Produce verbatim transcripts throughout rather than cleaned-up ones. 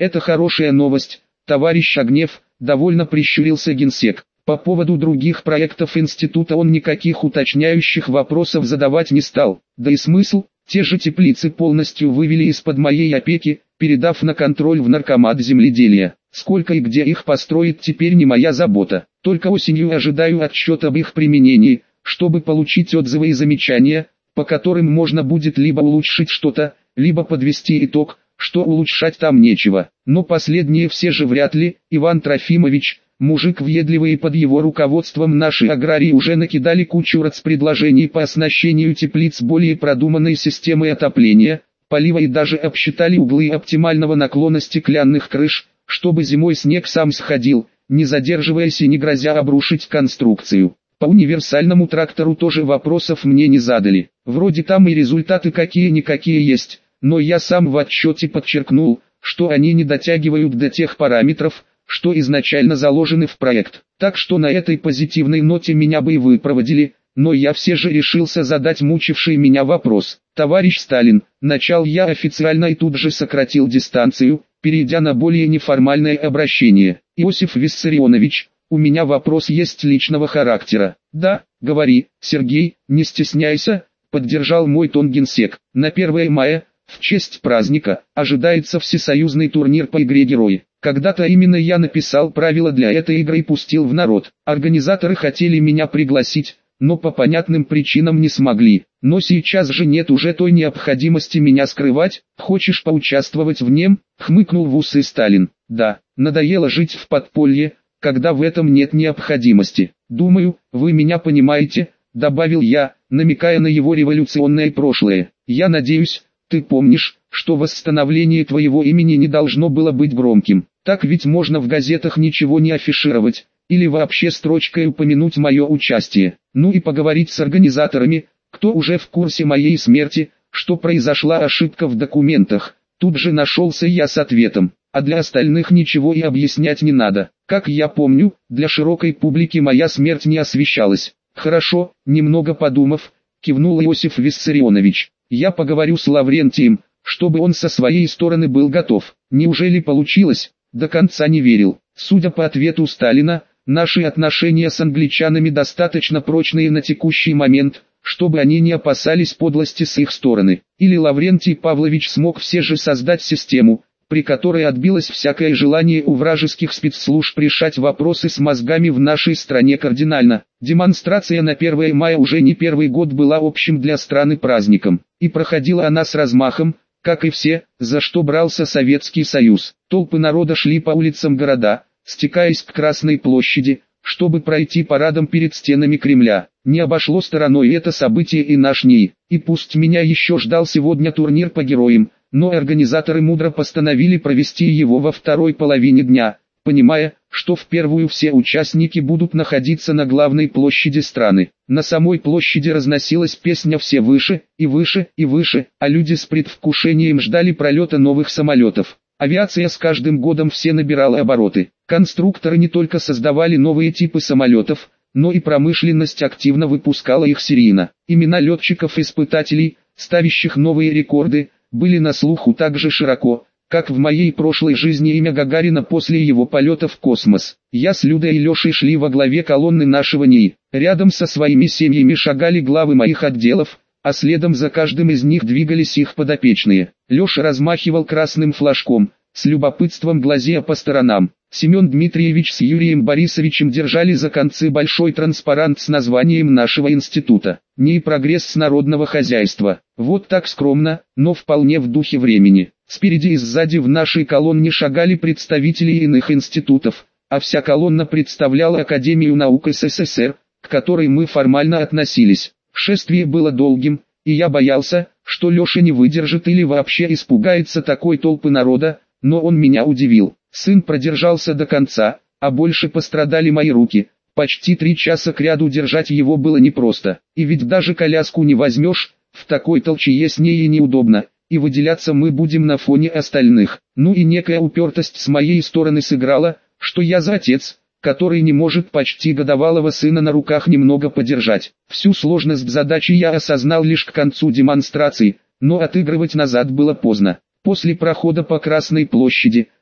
Это хорошая новость, товарищ Огнев, довольно прищурился генсек. По поводу других проектов института он никаких уточняющих вопросов задавать не стал. Да и смысл, те же теплицы полностью вывели из-под моей опеки, передав на контроль в Наркомат земледелия. Сколько и где их построить теперь не моя забота. Только осенью ожидаю отчет об их применении, чтобы получить отзывы и замечания, по которым можно будет либо улучшить что-то, либо подвести итог, что улучшать там нечего. Но последние все же вряд ли. Иван Трофимович, мужик въедливый, и под его руководством наши аграрии уже накидали кучу рацпредложений по оснащению теплиц более продуманной системой отопления, полива и даже обсчитали углы оптимального наклона стеклянных крыш, чтобы зимой снег сам сходил, не задерживаясь и не грозя обрушить конструкцию. По универсальному трактору тоже вопросов мне не задали. Вроде там и результаты какие-никакие есть, но я сам в отчете подчеркнул, что они не дотягивают до тех параметров, что изначально заложены в проект. Так что на этой позитивной ноте меня бы и выпроводили, но я все же решился задать мучивший меня вопрос. Товарищ Сталин, начал я официально и тут же сократил дистанцию, перейдя на более неформальное обращение. Иосиф Виссарионович, у меня вопрос есть личного характера. Да, говори, Сергей, не стесняйся, поддержал мой тон генсек. На первое мая, в честь праздника, ожидается всесоюзный турнир по игре «Герои». Когда-то именно я написал правила для этой игры и пустил в народ. Организаторы хотели меня пригласить, но по понятным причинам не смогли. Но сейчас же нет уже той необходимости меня скрывать. Хочешь поучаствовать в нем? Хмыкнул в усы Сталин. Да, надоело жить в подполье, когда в этом нет необходимости. Думаю, вы меня понимаете, добавил я, намекая на его революционное прошлое. Я надеюсь, ты помнишь, что восстановление твоего имени не должно было быть громким. Так ведь можно в газетах ничего не афишировать, или вообще строчкой упомянуть мое участие. Ну и поговорить с организаторами, кто уже в курсе моей смерти, что произошла ошибка в документах. Тут же нашелся я с ответом, а для остальных ничего и объяснять не надо. Как я помню, для широкой публики моя смерть не освещалась. Хорошо, немного подумав, кивнул Иосиф Виссарионович. Я поговорю с Лаврентием, чтобы он со своей стороны был готов. Неужели получилось? До конца не верил. Судя по ответу Сталина, наши отношения с англичанами достаточно прочные на текущий момент, чтобы они не опасались подлости с их стороны. Или Лаврентий Павлович смог все же создать систему, при которой отбилось всякое желание у вражеских спецслужб решать вопросы с мозгами в нашей стране кардинально. Демонстрация на первое мая уже не первый год была общим для страны праздником, и проходила она с размахом, как и все, за что брался Советский Союз. Толпы народа шли по улицам города, стекаясь к Красной площади, чтобы пройти парадом перед стенами Кремля. Не обошло стороной это событие и наш НИИ. И пусть меня еще ждал сегодня турнир по героям, но организаторы мудро постановили провести его во второй половине дня, понимая, что в первую все участники будут находиться на главной площади страны. На самой площади разносилась песня «Все выше, и выше, и выше», а люди с предвкушением ждали пролета новых самолетов. Авиация с каждым годом все набирала обороты. Конструкторы не только создавали новые типы самолетов, но и промышленность активно выпускала их серийно. Имена летчиков-испытателей, ставящих новые рекорды, были на слуху так же широко, как в моей прошлой жизни имя Гагарина после его полета в космос. Я с Людой и Лешей шли во главе колонны нашего НИИ. Рядом со своими семьями шагали главы моих отделов, а следом за каждым из них двигались их подопечные. Леша размахивал красным флажком, с любопытством глазея по сторонам. Семен Дмитриевич с Юрием Борисовичем держали за концы большой транспарант с названием нашего института. НИИ «Прогресс народного хозяйства». Вот так скромно, но вполне в духе времени. Спереди и сзади в нашей колонне шагали представители иных институтов, а вся колонна представляла Академию наук СССР, к которой мы формально относились. Шествие было долгим, и я боялся, что Леша не выдержит или вообще испугается такой толпы народа, но он меня удивил. Сын продержался до конца, а больше пострадали мои руки. Почти три часа кряду держать его было непросто. И ведь даже коляску не возьмешь, в такой толчее с ней и неудобно, и выделяться мы будем на фоне остальных. Ну и некая упертость с моей стороны сыграла, что я за отец, который не может почти годовалого сына на руках немного подержать. Всю сложность задачи я осознал лишь к концу демонстрации, но отыгрывать назад было поздно. После прохода по Красной площади,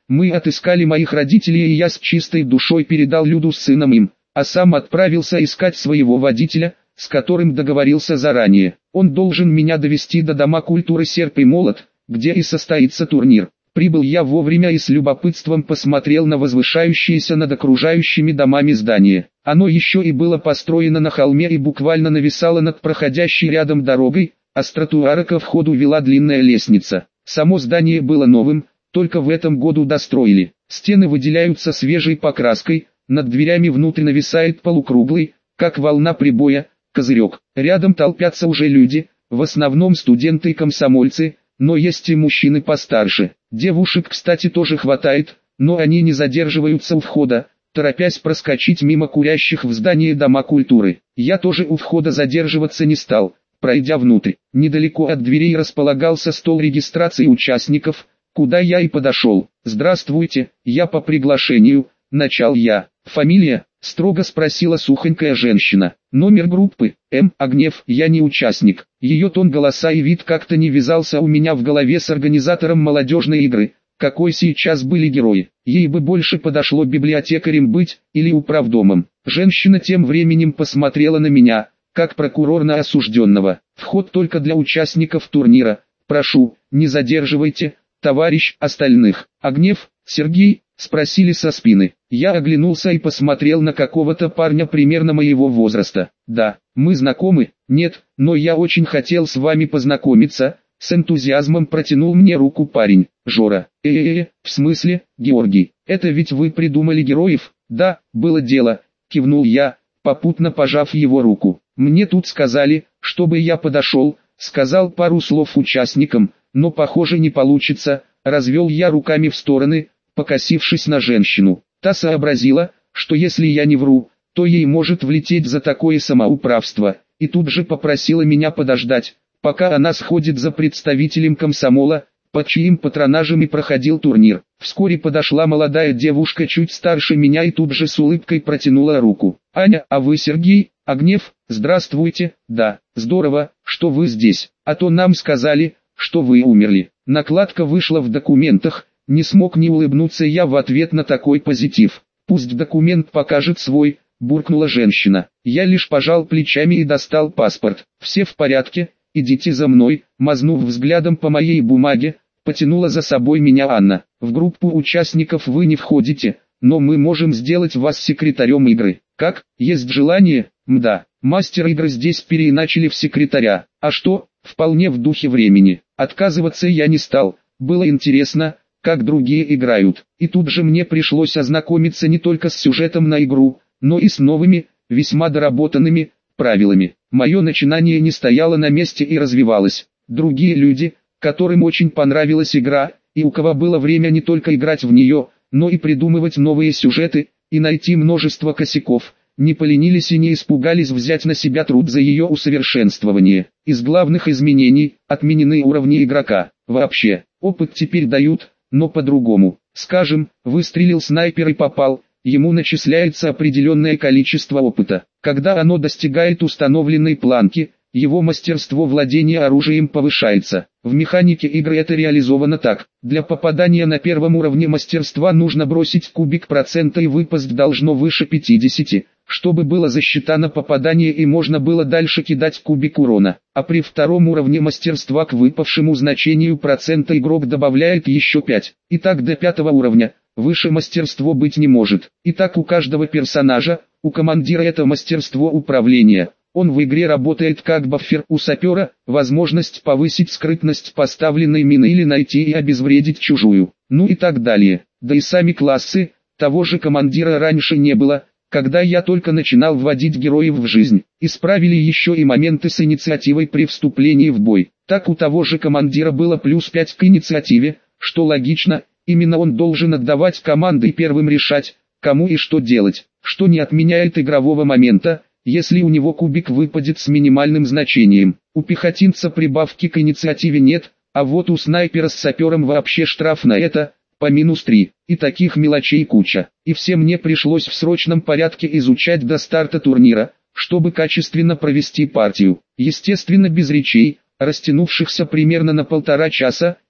Мы отыскали моих родителей, и я с чистой душой передал Люду с сыном им, а сам отправился искать своего водителя, с которым договорился заранее. Он должен меня довести до Дома культуры «Серп и молот», где и состоится турнир. Прибыл я вовремя и с любопытством посмотрел на возвышающееся над окружающими домами здание. Оно еще и было построено на холме и буквально нависало над проходящей рядом дорогой, а с тротуара ко входу вела длинная лестница. Само здание было новым, только в этом году достроили. Стены выделяются свежей покраской, над дверями внутрь нависает полукруглый, как волна прибоя, козырек. Рядом толпятся уже люди, в основном студенты и комсомольцы, но есть и мужчины постарше. Девушек, кстати, тоже хватает, но они не задерживаются у входа, торопясь проскочить мимо курящих в здании Дома культуры. Я тоже у входа задерживаться не стал, пройдя внутрь. Недалеко от дверей располагался стол регистрации участников, куда я и подошел. «Здравствуйте, я по приглашению», — начал я. «Фамилия?» — строго спросила сухонькая женщина. «Номер группы?» «М. Огнев». «Я не участник». Ее тон голоса и вид как-то не вязался у меня в голове с организатором молодежной игры, какой сейчас были герои. Ей бы больше подошло библиотекарем быть, или управдомом. Женщина тем временем посмотрела на меня, как прокурор на осужденного. «Вход только для участников турнира. Прошу, не задерживайте, товарищ, остальных». «Огнев, Сергей?» — спросили со спины. Я оглянулся и посмотрел на какого-то парня примерно моего возраста. «Да, мы знакомы?» «Нет, но я очень хотел с вами познакомиться», — с энтузиазмом протянул мне руку парень. «Жора». «Э-э-э, в смысле, Георгий, это ведь вы придумали героев?» «Да, было дело», — кивнул я, попутно пожав его руку. «Мне тут сказали, чтобы я подошел, сказал пару слов участникам, но похоже не получится», — развел я руками в стороны, покосившись на женщину. Та сообразила, что если я не вру, то ей может влететь за такое самоуправство, и тут же попросила меня подождать, пока она сходит за представителем комсомола, под чьим патронажем и проходил турнир. Вскоре подошла молодая девушка чуть старше меня и тут же с улыбкой протянула руку. «Аня, а вы Сергей Огнев? Здравствуйте». «Да, здорово, что вы здесь, а то нам сказали, что вы умерли». Накладка вышла в документах. Не смог не улыбнуться я в ответ на такой позитив. «Пусть документ покажет свой», — буркнула женщина. Я лишь пожал плечами и достал паспорт. «Все в порядке, идите за мной», — мазнув взглядом по моей бумаге, потянула за собой меня Анна. «В группу участников вы не входите, но мы можем сделать вас секретарем игры. Как, есть желание?» «Мда, мастер игры здесь переиначили в секретаря. А что, вполне в духе времени». Отказываться я не стал, было интересно, как другие играют. И тут же мне пришлось ознакомиться не только с сюжетом на игру, но и с новыми, весьма доработанными, правилами. Мое начинание не стояло на месте и развивалось. Другие люди, которым очень понравилась игра, и у кого было время не только играть в нее, но и придумывать новые сюжеты, и найти множество косяков, не поленились и не испугались взять на себя труд за ее усовершенствование. Из главных изменений – отменены уровни игрока. Вообще, опыт теперь дают, но по-другому. Скажем, выстрелил снайпер и попал, ему начисляется определенное количество опыта. Когда оно достигает установленной планки, его мастерство владения оружием повышается. В механике игры это реализовано так. Для попадания на первом уровне мастерства нужно бросить кубик процента и выпасть должно выше пятидесяти, чтобы было засчитано попадание и можно было дальше кидать кубик урона. А при втором уровне мастерства к выпавшему значению процента игрок добавляет еще пять. И так до пятого уровня. Выше мастерство быть не может. И так у каждого персонажа, у командира это мастерство управления. Он в игре работает как баффер, у сапера – возможность повысить скрытность поставленной мины или найти и обезвредить чужую, ну и так далее. Да и сами классы, того же командира раньше не было, когда я только начинал вводить героев в жизнь. Исправили еще и моменты с инициативой при вступлении в бой. Так у того же командира было плюс пять к инициативе, что логично, именно он должен отдавать команды и первым решать, кому и что делать, что не отменяет игрового момента, если у него кубик выпадет с минимальным значением. У пехотинца прибавки к инициативе нет, а вот у снайпера с сапером вообще штраф на это, по минус три. И таких мелочей куча. И все мне пришлось в срочном порядке изучать до старта турнира, чтобы качественно провести партию. Естественно без речей, растянувшихся примерно на полтора часа,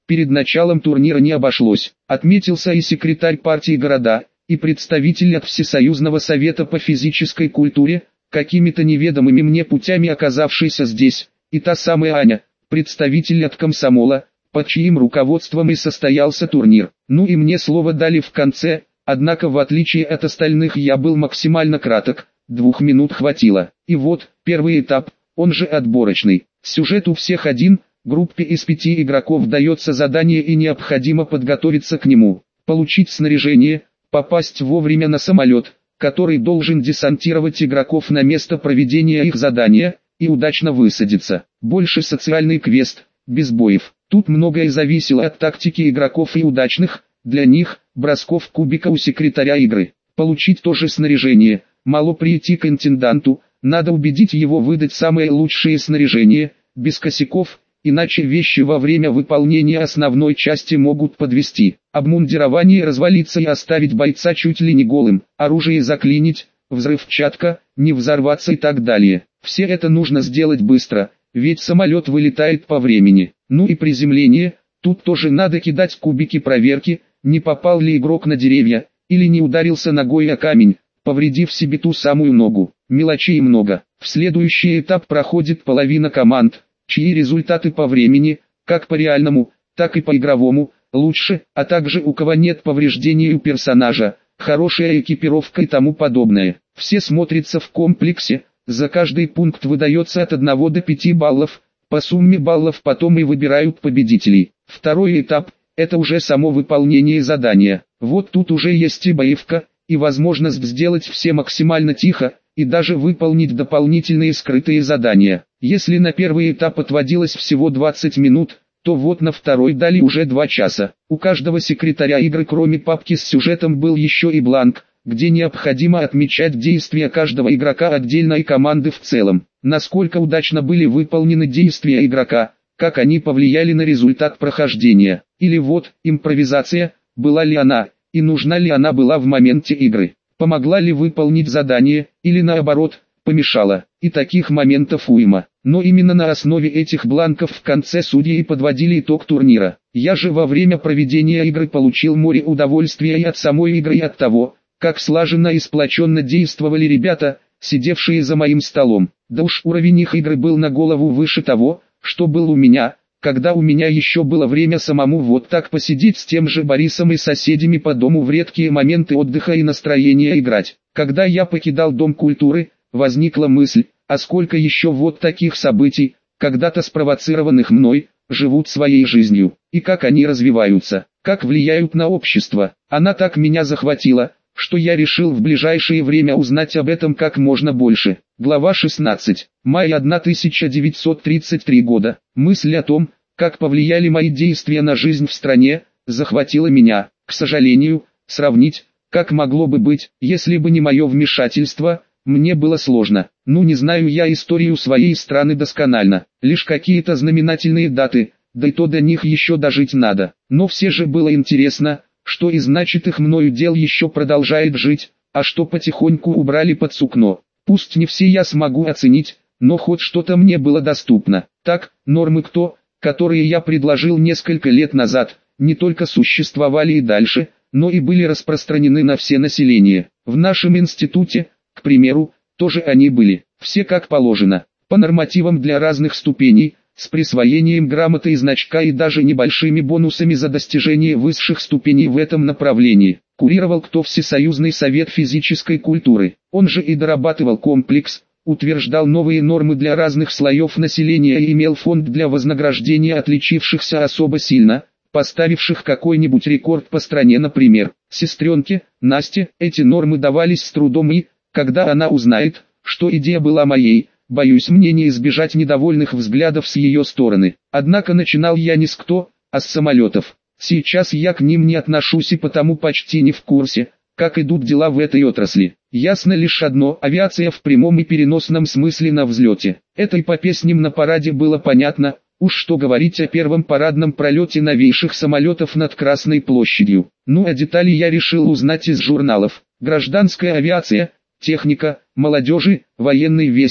перед началом турнира не обошлось. Отметился и секретарь партии города, и представитель от Всесоюзного совета по физической культуре, какими-то неведомыми мне путями оказавшийся здесь, и та самая Аня, представитель от комсомола, под чьим руководством и состоялся турнир. Ну и мне слово дали в конце, однако в отличие от остальных я был максимально краток, двух минут хватило. И вот, первый этап, он же отборочный. Сюжет у всех один, группе из пяти игроков дается задание и необходимо подготовиться к нему, получить снаряжение, попасть вовремя на самолет, который должен десантировать игроков на место проведения их задания, и удачно высадиться. Больше социальный квест, без боев. Тут многое зависело от тактики игроков и удачных, для них, бросков кубика у секретаря игры. Получить то же снаряжение, мало прийти к интенданту, надо убедить его выдать самое лучшее снаряжение, без косяков, иначе вещи во время выполнения основной части могут подвести. Обмундирование развалиться и оставить бойца чуть ли не голым, оружие заклинить, взрывчатка, не взорваться и так далее. Все это нужно сделать быстро, ведь самолет вылетает по времени. Ну и приземление, тут тоже надо кидать кубики проверки, не попал ли игрок на деревья, или не ударился ногой о камень, повредив себе ту самую ногу. Мелочей много. В следующий этап проходит половина команд, чьи результаты по времени, как по реальному, так и по игровому, лучше, а также у кого нет повреждений у персонажа, хорошая экипировка и тому подобное. Все смотрятся в комплексе, за каждый пункт выдается от одного до пяти баллов, по сумме баллов потом и выбирают победителей. Второй этап – это уже само выполнение задания. Вот тут уже есть и боевка, и возможность сделать все максимально тихо, и даже выполнить дополнительные скрытые задания. Если на первый этап отводилось всего двадцать минут, то вот на второй дали уже два часа. У каждого секретаря игры кроме папки с сюжетом был еще и бланк, где необходимо отмечать действия каждого игрока отдельно и команды в целом. Насколько удачно были выполнены действия игрока, как они повлияли на результат прохождения. Или вот, импровизация, была ли она, и нужна ли она была в моменте игры. Помогла ли выполнить задание, или наоборот, помешала. И таких моментов уйма. Но именно на основе этих бланков в конце судьи и подводили итог турнира. Я же во время проведения игры получил море удовольствия и от самой игры, и от того, как слаженно и сплоченно действовали ребята, сидевшие за моим столом. Да уж уровень их игры был на голову выше того, что был у меня, когда у меня еще было время самому вот так посидеть с тем же Борисом и соседями по дому в редкие моменты отдыха и настроения играть. Когда я покидал Дом культуры, возникла мысль, а сколько еще вот таких событий, когда-то спровоцированных мной, живут своей жизнью, и как они развиваются, как влияют на общество. Она так меня захватила, что я решил в ближайшее время узнать об этом как можно больше. Глава шестнадцать. Май тысяча девятьсот тридцать третьего года. Мысль о том, как повлияли мои действия на жизнь в стране, захватила меня. К сожалению, сравнить, как могло бы быть, если бы не мое вмешательство, мне было сложно. Ну не знаю я историю своей страны досконально, лишь какие-то знаменательные даты, да и то до них еще дожить надо. Но все же было интересно, что из начатых мною дел еще продолжает жить, а что потихоньку убрали под сукно. Пусть не все я смогу оценить, но хоть что-то мне было доступно. Так, нормы КТО, которые я предложил несколько лет назад, не только существовали и дальше, но и были распространены на все население. В нашем институте, к примеру, тоже они были, все как положено, по нормативам для разных ступеней, с присвоением грамоты и значка и даже небольшими бонусами за достижение высших ступеней в этом направлении. Курировал КТО Всесоюзный совет физической культуры, он же и дорабатывал комплекс, утверждал новые нормы для разных слоев населения и имел фонд для вознаграждения отличившихся особо сильно, поставивших какой-нибудь рекорд по стране, например, сестренке, Насте. Эти нормы давались с трудом и, когда она узнает, что идея была моей, боюсь мне не избежать недовольных взглядов с ее стороны. Однако начинал я не с КТО, а с самолетов. Сейчас я к ним не отношусь и потому почти не в курсе, как идут дела в этой отрасли. Ясно лишь одно: авиация в прямом и переносном смысле на взлете. Это и по песням на параде было понятно, уж что говорить о первом парадном пролете новейших самолетов над Красной площадью. Ну а детали я решил узнать из журналов. Гражданская авиация, техника, молодежи, военный вестник,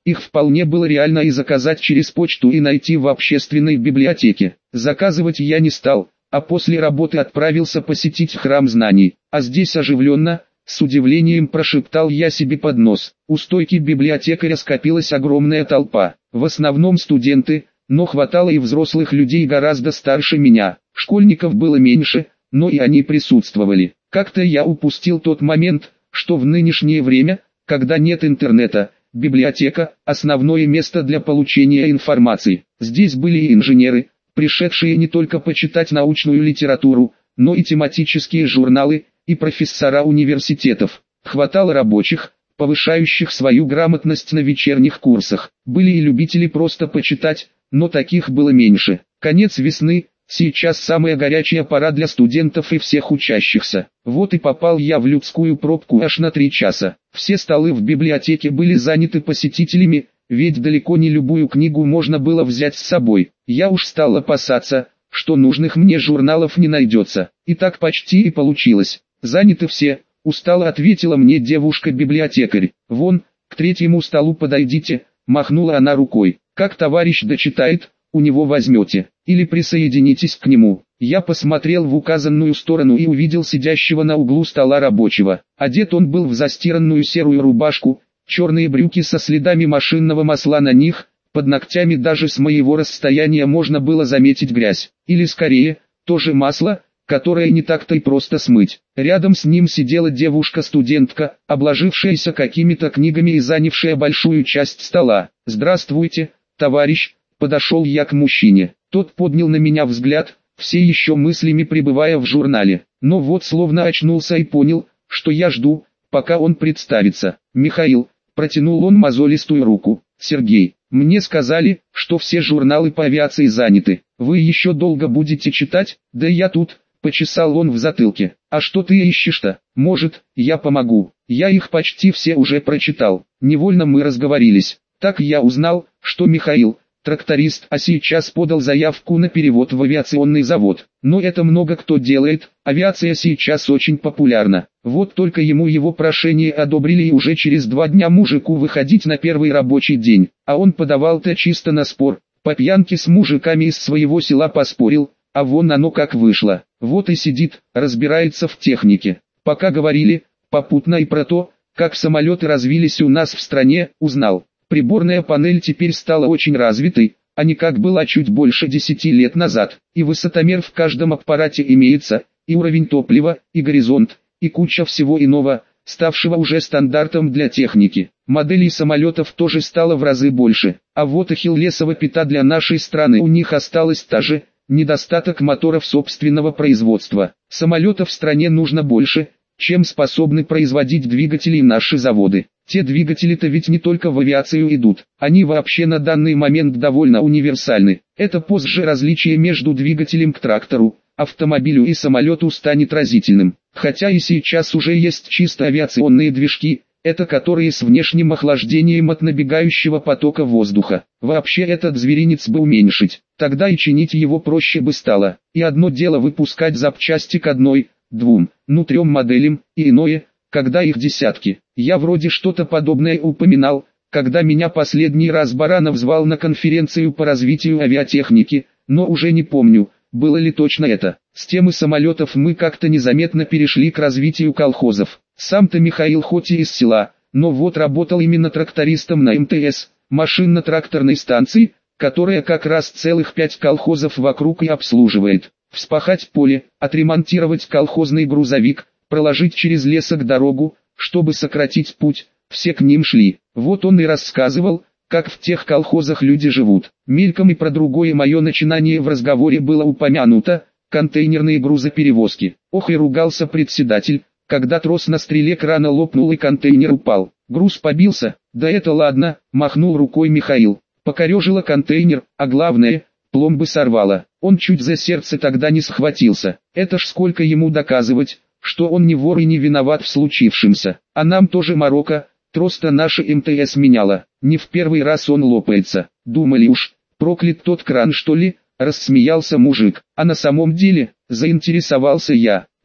Их вполне было реально и заказать через почту и найти в общественной библиотеке. Заказывать я не стал, а после работы отправился посетить храм знаний. А здесь оживленно, с удивлением прошептал я себе под нос. У стойки библиотекаря скопилась огромная толпа. В основном студенты, но хватало и взрослых людей гораздо старше меня. Школьников было меньше, но и они присутствовали. Как-то я упустил тот момент, что в нынешнее время, когда нет интернета, библиотека – основное место для получения информации. Здесь были и инженеры, пришедшие не только почитать научную литературу, но и тематические журналы, и профессора университетов. Хватало рабочих, повышающих свою грамотность на вечерних курсах. Были и любители просто почитать, но таких было меньше. Конец весны, сейчас самая горячая пора для студентов и всех учащихся. Вот и попал я в людскую пробку аж на три часа. Все столы в библиотеке были заняты посетителями, ведь далеко не любую книгу можно было взять с собой. Я уж стал опасаться, что нужных мне журналов не найдется. И так почти и получилось. Заняты все, устало ответила мне девушка-библиотекарь. Вон, к третьему столу подойдите, махнула она рукой. Как товарищ дочитает, у него возьмете, или присоединитесь к нему. Я посмотрел в указанную сторону и увидел сидящего на углу стола рабочего. Одет он был в застиранную серую рубашку, черные брюки со следами машинного масла на них, под ногтями даже с моего расстояния можно было заметить грязь. Или скорее, тоже масло, которое не так-то и просто смыть. Рядом с ним сидела девушка-студентка, обложившаяся какими-то книгами и занявшая большую часть стола. «Здравствуйте, товарищ», подошел я к мужчине. Тот поднял на меня взгляд, все еще мыслями пребывая в журнале. Но вот словно очнулся и понял, что я жду, пока он представится. «Михаил», протянул он мозолистую руку. «Сергей, мне сказали, что все журналы по авиации заняты. Вы еще долго будете читать?» «Да я тут», почесал он в затылке. «А что ты ищешь-то? Может, я помогу?» «Я их почти все уже прочитал». Невольно мы разговорились. Так я узнал, что Михаил, тракторист, а сейчас подал заявку на перевод в авиационный завод. Но это много кто делает, авиация сейчас очень популярна. Вот только ему его прошение одобрили и уже через два дня мужику выходить на первый рабочий день. А он подавал-то чисто на спор. По пьянке с мужиками из своего села поспорил, а вон оно как вышло. Вот и сидит, разбирается в технике. Пока говорили, попутно и про то, как самолеты развились у нас в стране, узнал. Приборная панель теперь стала очень развитой, а не как была чуть больше десяти лет назад. И высотомер в каждом аппарате имеется, и уровень топлива, и горизонт, и куча всего иного, ставшего уже стандартом для техники. Моделей самолетов тоже стало в разы больше. А вот ахиллесова пята для нашей страны у них осталась та же, недостаток моторов собственного производства. Самолетов в стране нужно больше, чем способны производить двигатели наши заводы. Те двигатели-то ведь не только в авиацию идут, они вообще на данный момент довольно универсальны. Это позже различие между двигателем к трактору, автомобилю и самолету станет разительным. Хотя и сейчас уже есть чисто авиационные движки, это которые с внешним охлаждением от набегающего потока воздуха. Вообще этот зверинец бы уменьшить, тогда и чинить его проще бы стало. И одно дело выпускать запчасти к одной, двум, ну трем моделям, и иное, когда их десятки. Я вроде что-то подобное упоминал, когда меня последний раз Баранов звал на конференцию по развитию авиатехники, но уже не помню, было ли точно это. С темы самолетов мы как-то незаметно перешли к развитию колхозов. Сам-то Михаил хоть и из села, но вот работал именно трактористом на эм тэ эс, машинно-тракторной станции, которая как раз целых пять колхозов вокруг и обслуживает. Вспахать поле, отремонтировать колхозный грузовик, проложить через лесок дорогу, чтобы сократить путь, все к ним шли. Вот он и рассказывал, как в тех колхозах люди живут. Мельком и про другое мое начинание в разговоре было упомянуто, контейнерные грузоперевозки. Ох и ругался председатель, когда трос на стреле крана лопнул и контейнер упал. Груз побился, да это ладно, махнул рукой Михаил. Покорежило контейнер, а главное, пломбы сорвало. Он чуть за сердце тогда не схватился. Это ж сколько ему доказывать, что он не вор и не виноват в случившемся. А нам тоже морока, трос-то наше эм тэ эс меняло. Не в первый раз он лопается. Думали уж, проклят тот кран что ли, рассмеялся мужик. А на самом деле, заинтересовался я.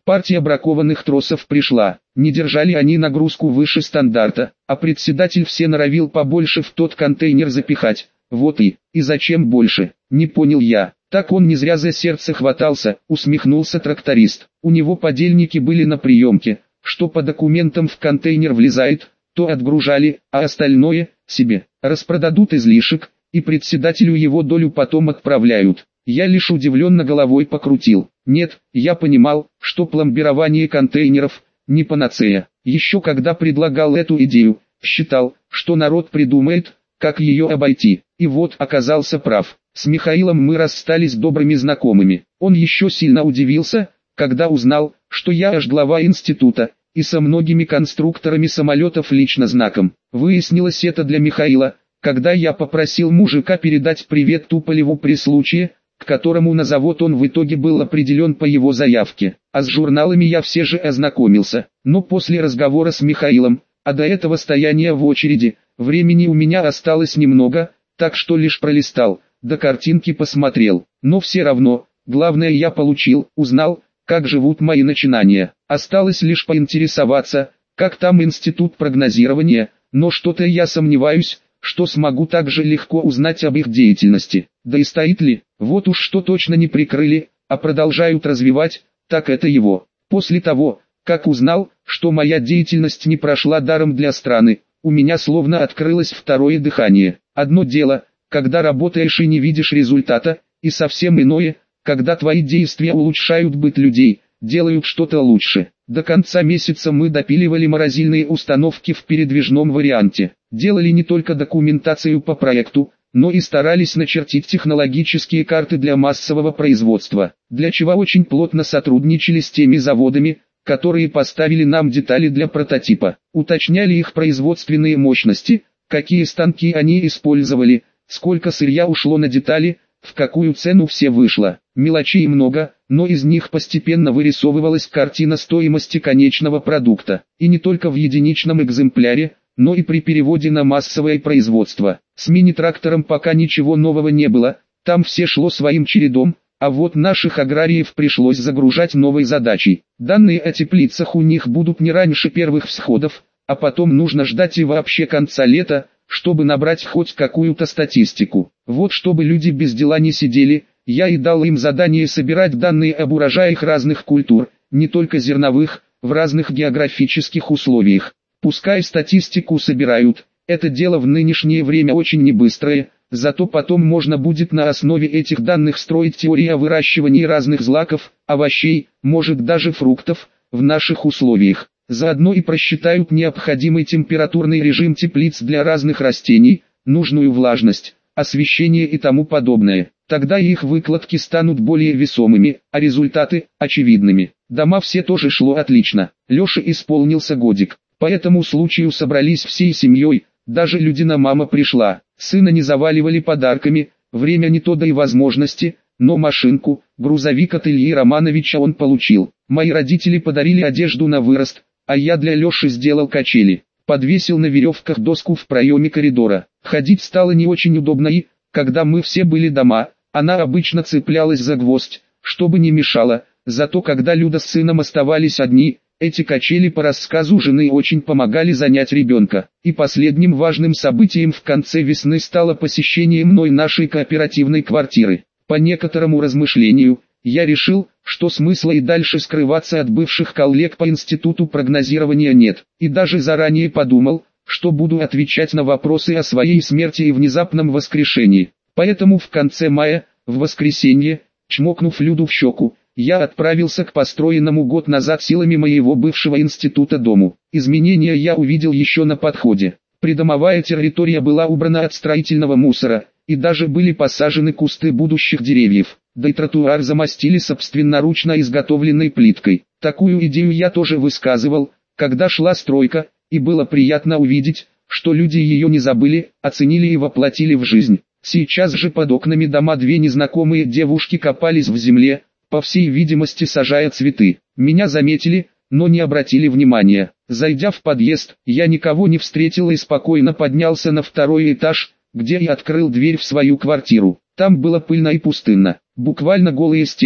Партия бракованных тросов пришла. Не держали они нагрузку выше стандарта, а председатель все норовил побольше в тот контейнер запихать. Вот и, и зачем больше, не понял я. Так он не зря за сердце хватался, усмехнулся тракторист. У него подельники были на приемке, что по документам в контейнер влезает, то отгружали, а остальное – себе. Распродадут излишек, и председателю его долю потом отправляют. Я лишь удивленно головой покрутил. Нет, я понимал, что пломбирование контейнеров – не панацея. Еще когда предлагал эту идею, считал, что народ придумает, как ее обойти. И вот оказался прав. С Михаилом мы расстались добрыми знакомыми. Он еще сильно удивился, когда узнал, что я аж глава института, и со многими конструкторами самолетов лично знаком. Выяснилось это для Михаила, когда я попросил мужика передать привет Туполеву при случае, к которому на завод он в итоге был определен по его заявке. А с журналами я все же ознакомился. Но после разговора с Михаилом, а до этого стояния в очереди, времени у меня осталось немного, так что лишь пролистал, до картинки посмотрел. Но все равно, главное я получил, узнал, как живут мои начинания. Осталось лишь поинтересоваться, как там институт прогнозирования, но что-то я сомневаюсь, что смогу так же легко узнать об их деятельности. Да и стоит ли, вот уж что точно не прикрыли, а продолжают развивать, так это его. После того, как узнал, что моя деятельность не прошла даром для страны, у меня словно открылось второе дыхание. Одно дело, когда работаешь и не видишь результата, и совсем иное, когда твои действия улучшают быт людей, делают что-то лучше. До конца месяца мы допиливали морозильные установки в передвижном варианте. Делали не только документацию по проекту, но и старались начертить технологические карты для массового производства, для чего очень плотно сотрудничали с теми заводами, которые поставили нам детали для прототипа. Уточняли их производственные мощности, какие станки они использовали, сколько сырья ушло на детали, в какую цену все вышло. Мелочей много, но из них постепенно вырисовывалась картина стоимости конечного продукта. И не только в единичном экземпляре, но и при переводе на массовое производство. С мини-трактором пока ничего нового не было, там все шло своим чередом, а вот наших аграриев пришлось загружать новой задачей. Данные о теплицах у них будут не раньше первых всходов, а потом нужно ждать и вообще конца лета, чтобы набрать хоть какую-то статистику. Вот чтобы люди без дела не сидели, я и дал им задание собирать данные об урожаях разных культур, не только зерновых, в разных географических условиях. Пускай статистику собирают, это дело в нынешнее время очень небыстрое, зато потом можно будет на основе этих данных строить теории о выращивании разных злаков, овощей, может даже фруктов, в наших условиях. Заодно и просчитают необходимый температурный режим теплиц для разных растений, нужную влажность, освещение и тому подобное. Тогда их выкладки станут более весомыми, а результаты – очевидными. Дома все тоже шло отлично. Леше исполнился годик. По этому случаю собрались всей семьей, даже Людина мама пришла. Сына не заваливали подарками, время не то да и возможности, но машинку, грузовик от Ильи Романовича он получил. Мои родители подарили одежду на вырост, а я для Леши сделал качели. Подвесил на веревках доску в проеме коридора. Ходить стало не очень удобно и, когда мы все были дома, она обычно цеплялась за гвоздь, чтобы не мешало, зато когда Люда с сыном оставались одни, эти качели по рассказу жены очень помогали занять ребенка. И последним важным событием в конце весны стало посещение мной нашей кооперативной квартиры. По некоторому размышлению, я решил, что смысла и дальше скрываться от бывших коллег по институту прогнозирования нет, и даже заранее подумал, что буду отвечать на вопросы о своей смерти и внезапном воскрешении. Поэтому в конце мая, в воскресенье, чмокнув Люду в щеку, я отправился к построенному год назад силами моего бывшего института дому. Изменения я увидел еще на подходе. Придомовая территория была убрана от строительного мусора, и даже были посажены кусты будущих деревьев. Да и тротуар замостили собственноручно изготовленной плиткой. Такую идею я тоже высказывал, когда шла стройка, и было приятно увидеть, что люди ее не забыли, оценили и воплотили в жизнь. Сейчас же под окнами дома две незнакомые девушки копались в земле, по всей видимости сажая цветы. Меня заметили, но не обратили внимания. Зайдя в подъезд, я никого не встретил и спокойно поднялся на второй этаж, где я открыл дверь в свою квартиру. Там было пыльно и пустынно. Буквально голые стены,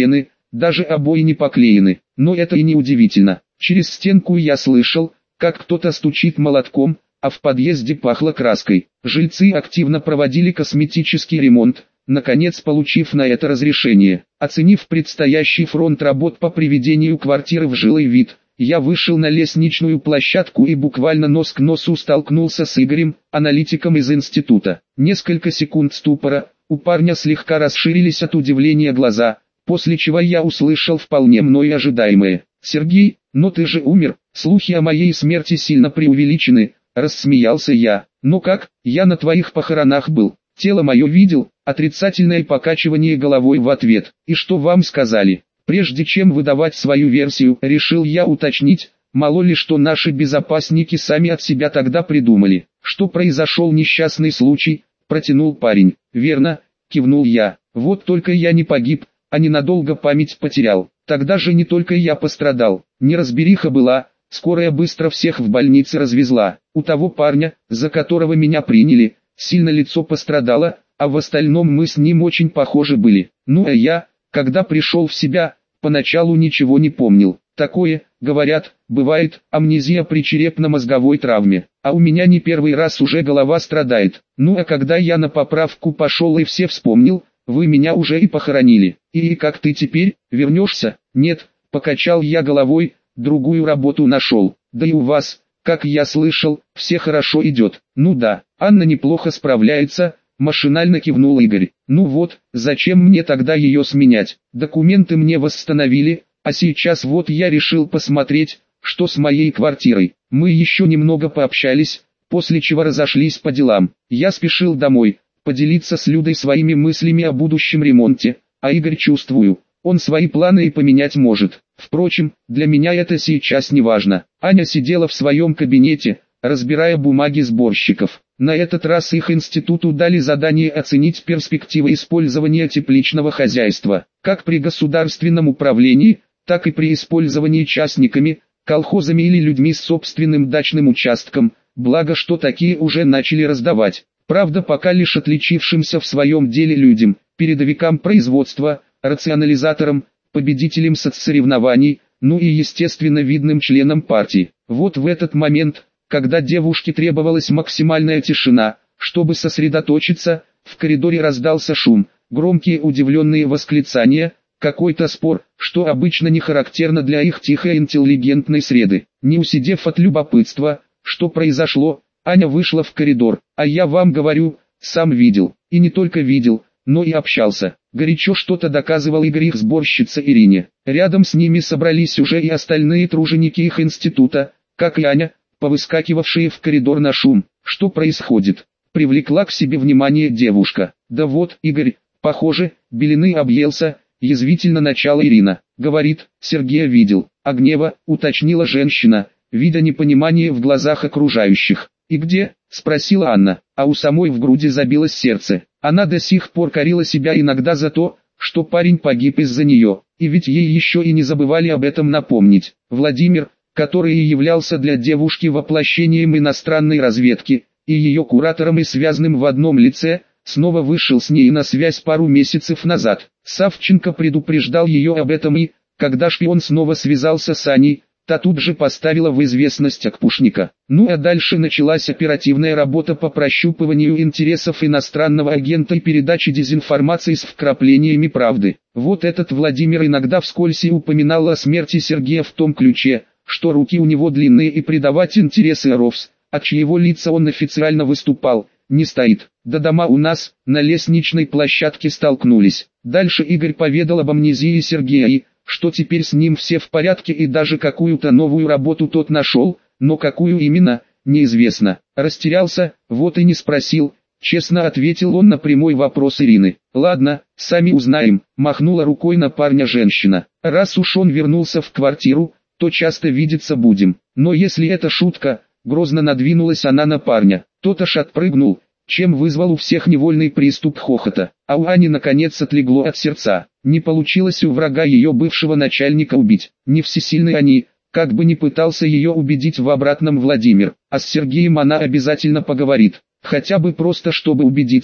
даже обои не поклеены. Но это и не удивительно. Через стенку я слышал, как кто-то стучит молотком, а в подъезде пахло краской. Жильцы активно проводили косметический ремонт, наконец получив на это разрешение. Оценив предстоящий фронт работ по приведению квартиры в жилой вид, я вышел на лестничную площадку и буквально нос к носу столкнулся с Игорем, аналитиком из института. Несколько секунд ступора, у парня слегка расширились от удивления глаза, после чего я услышал вполне мной ожидаемое: «Сергей, но ты же умер, слухи о моей смерти сильно преувеличены», — рассмеялся я. «Ну как, я на твоих похоронах был, тело мое видел?» Отрицательное покачивание головой в ответ. «И что вам сказали?» Прежде чем выдавать свою версию, решил я уточнить, мало ли что наши безопасники сами от себя тогда придумали. «Что произошел несчастный случай», — протянул парень. «Верно», — кивнул я. «Вот только я не погиб, а ненадолго память потерял. Тогда же не только я пострадал, неразбериха была, скорая быстро всех в больнице развезла. У того парня, за которого меня приняли, сильно лицо пострадало, а в остальном мы с ним очень похожи были. Ну а я, когда пришел в себя, поначалу ничего не помнил. Такое, говорят, бывает, амнезия при черепно-мозговой травме. А у меня не первый раз уже голова страдает. Ну а когда я на поправку пошел и все вспомнил, вы меня уже и похоронили. И как ты теперь, вернешься?» «Нет», — покачал я головой, — «другую работу нашел. Да и у вас, как я слышал, все хорошо идет». «Ну да, Анна неплохо справляется», — машинально кивнул Игорь. «Ну вот, зачем мне тогда ее сменять? Документы мне восстановили, а сейчас вот я решил посмотреть, что с моей квартирой». Мы еще немного пообщались, после чего разошлись по делам. Я спешил домой, поделиться с Людой своими мыслями о будущем ремонте, а Игорь, чувствую, он свои планы и поменять может. Впрочем, для меня это сейчас не важно. Аня сидела в своем кабинете, разбирая бумаги сборщиков. На этот раз их институту дали задание оценить перспективы использования тепличного хозяйства, как при государственном управлении, так и при использовании частниками, колхозами или людьми с собственным дачным участком, благо что такие уже начали раздавать. Правда, пока лишь отличившимся в своем деле людям, передовикам производства, рационализаторам, победителям соцсоревнований, ну и естественно видным членам партии. Вот в этот момент, когда девушке требовалась максимальная тишина, чтобы сосредоточиться, в коридоре раздался шум, громкие удивленные восклицания, какой-то спор, что обычно не характерно для их тихой интеллигентной среды. Не усидев от любопытства, что произошло, Аня вышла в коридор. «А я вам говорю, сам видел, и не только видел, но и общался». Горячо что-то доказывал Игорь их сборщице Ирине. Рядом с ними собрались уже и остальные труженики их института, как и Аня, повыскакивавшие в коридор на шум. «Что происходит?» — привлекла к себе внимание девушка. «Да вот, Игорь, похоже, белины объелся», — язвительно начала Ирина. «Говорит, Сергея видел». «А гнева», — уточнила женщина, видя непонимание в глазах окружающих. «И где?» — спросила Анна, а у самой в груди забилось сердце. Она до сих пор корила себя иногда за то, что парень погиб из-за нее, и ведь ей еще и не забывали об этом напомнить. Владимир, который и являлся для девушки воплощением иностранной разведки, и ее куратором и связанным в одном лице, снова вышел с ней на связь пару месяцев назад. Савченко предупреждал ее об этом и, когда шпион снова связался с Аней, та тут же поставила в известность Акпушника. Ну а дальше началась оперативная работа по прощупыванию интересов иностранного агента и передаче дезинформации с вкраплениями правды. Вот этот Владимир иногда вскользь и упоминал о смерти Сергея в том ключе, что руки у него длинные и предавать интересы РОВС, от чьего лица он официально выступал, не стоит. До дома у нас, на лестничной площадке столкнулись. Дальше Игорь поведал об амнезии Сергея и, что теперь с ним все в порядке и даже какую-то новую работу тот нашел, но какую именно, неизвестно. Растерялся, вот и не спросил, честно ответил он на прямой вопрос Ирины. «Ладно, сами узнаем», — махнула рукой на парня женщина. «Раз уж он вернулся в квартиру, то часто видеться будем. Но если это шутка», — грозно надвинулась она на парня, тот аж отпрыгнул, чем вызвал у всех невольный приступ хохота. А у Ани наконец отлегло от сердца. Не получилось у врага ее бывшего начальника убить. Не всесильны они, как бы ни пытался ее убедить в обратном Владимир. А с Сергеем она обязательно поговорит. Хотя бы просто чтобы убедиться,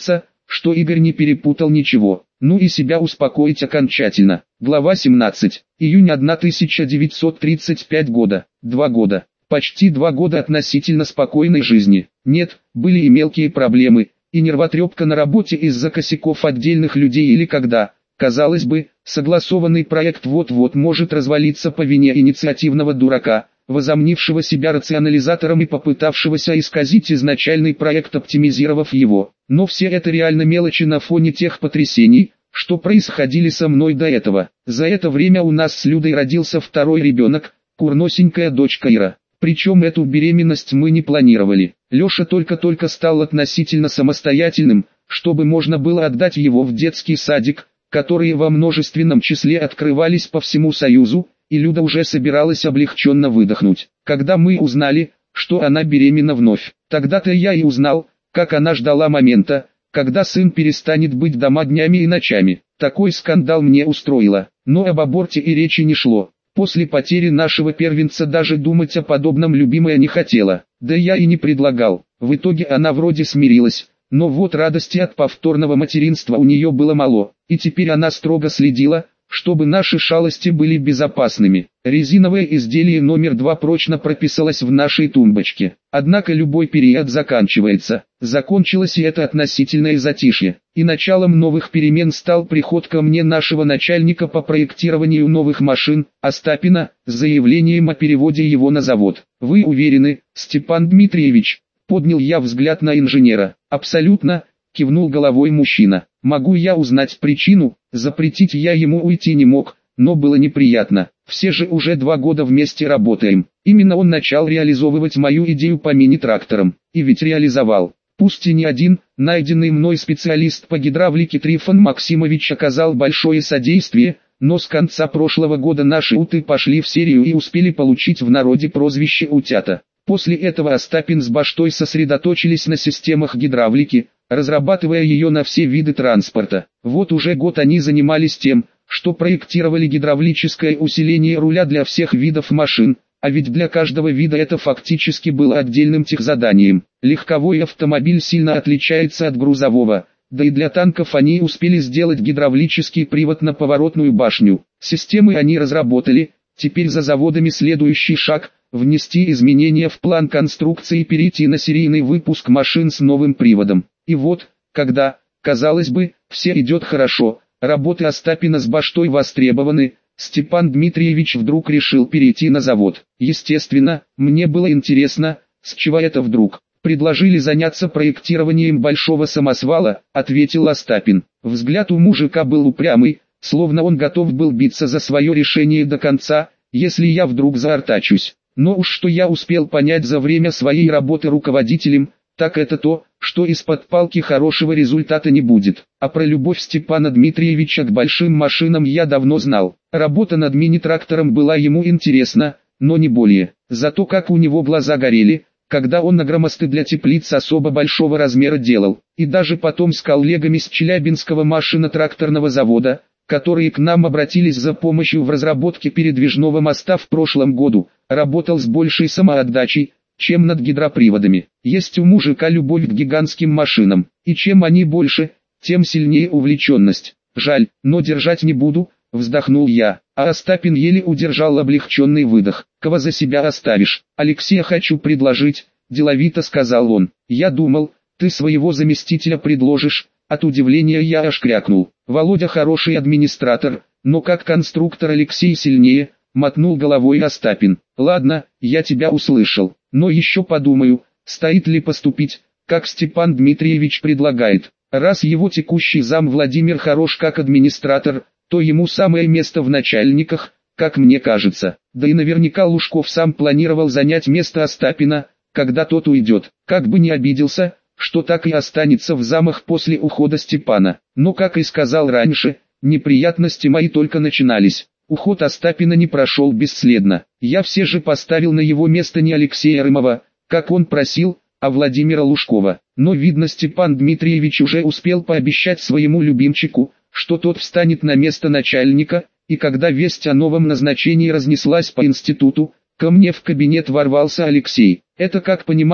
что Игорь не перепутал ничего. Ну и себя успокоить окончательно. Глава семнадцать. Июнь тысяча девятьсот тридцать пятого года. Два года. Почти два года относительно спокойной жизни. Нет, были и мелкие проблемы, и нервотрепка на работе из-за косяков отдельных людей или когда, казалось бы, согласованный проект вот-вот может развалиться по вине инициативного дурака, возомнившего себя рационализатором и попытавшегося исказить изначальный проект, оптимизировав его. Но все это реально мелочи на фоне тех потрясений, что происходили со мной до этого. За это время у нас с Людой родился второй ребенок, курносенькая дочка Ира. Причем эту беременность мы не планировали. Леша только-только стал относительно самостоятельным, чтобы можно было отдать его в детский садик, которые во множественном числе открывались по всему Союзу, и Люда уже собиралась облегченно выдохнуть. Когда мы узнали, что она беременна вновь, тогда-то я и узнал, как она ждала момента, когда сын перестанет быть дома днями и ночами. Такой скандал мне устроила, но об аборте и речи не шло. После потери нашего первенца даже думать о подобном любимая не хотела, да я и не предлагал. В итоге она вроде смирилась, но вот радости от повторного материнства у нее было мало, и теперь она строго следила, чтобы наши шалости были безопасными. Резиновое изделие номер два прочно прописалось в нашей тумбочке. Однако любой период заканчивается. Закончилось и это относительное затишье. И началом новых перемен стал приход ко мне нашего начальника по проектированию новых машин, Остапина, с заявлением о переводе его на завод. «Вы уверены, Степан Дмитриевич?» — поднял я взгляд на инженера. «Абсолютно», — кивнул головой мужчина. «Могу я узнать причину?» Запретить я ему уйти не мог, но было неприятно. Все же уже два года вместе работаем. Именно он начал реализовывать мою идею по мини-тракторам. И ведь реализовал. Пусть и не один, найденный мной специалист по гидравлике Трифон Максимович оказал большое содействие, но с конца прошлого года наши уты пошли в серию и успели получить в народе прозвище «утята». После этого Остапин с Баштой сосредоточились на системах гидравлики, разрабатывая ее на все виды транспорта. Вот уже год они занимались тем, что проектировали гидравлическое усиление руля для всех видов машин, а ведь для каждого вида это фактически было отдельным техзаданием. Легковой автомобиль сильно отличается от грузового, да и для танков они успели сделать гидравлический привод на поворотную башню. Системы они разработали, теперь за заводами следующий шаг – внести изменения в план конструкции и перейти на серийный выпуск машин с новым приводом. И вот, когда, казалось бы, все идет хорошо, работы Остапина с Баштой востребованы, Степан Дмитриевич вдруг решил перейти на завод. Естественно, мне было интересно, с чего это вдруг. «Предложили заняться проектированием большого самосвала», — ответил Остапин. Взгляд у мужика был упрямый, словно он готов был биться за свое решение до конца, если я вдруг заортачусь. Но уж что я успел понять за время своей работы руководителем, так это то, что из-под палки хорошего результата не будет. А про любовь Степана Дмитриевича к большим машинам я давно знал. Работа над мини-трактором была ему интересна, но не более. Зато как у него глаза горели, когда он нагромосты для теплиц особо большого размера делал. И даже потом с коллегами с Челябинского машино-тракторного завода, которые к нам обратились за помощью в разработке передвижного моста в прошлом году, работал с большей самоотдачей, чем над гидроприводами. Есть у мужика любовь к гигантским машинам, и чем они больше, тем сильнее увлеченность. Жаль, но держать не буду, вздохнул я, а Остапин еле удержал облегченный выдох. «Кого за себя оставишь? Алексея хочу предложить», – деловито сказал он. «Я думал, ты своего заместителя предложишь». От удивления я аж крякнул. Володя хороший администратор, но как конструктор Алексей сильнее, мотнул головой Остапин. Ладно, я тебя услышал, но еще подумаю, стоит ли поступить, как Степан Дмитриевич предлагает. Раз его текущий зам Владимир хорош как администратор, то ему самое место в начальниках, как мне кажется. Да и наверняка Лужков сам планировал занять место Остапина, когда тот уйдет. Как бы не обиделся, что так и останется в замах после ухода Степана. Но, как и сказал раньше, неприятности мои только начинались. Уход Остапина не прошел бесследно. Я все же поставил на его место не Алексея Рымова, как он просил, а Владимира Лужкова. Но видно, Степан Дмитриевич уже успел пообещать своему любимчику, что тот встанет на место начальника, и когда весть о новом назначении разнеслась по институту, ко мне в кабинет ворвался Алексей. «Это как понимать?»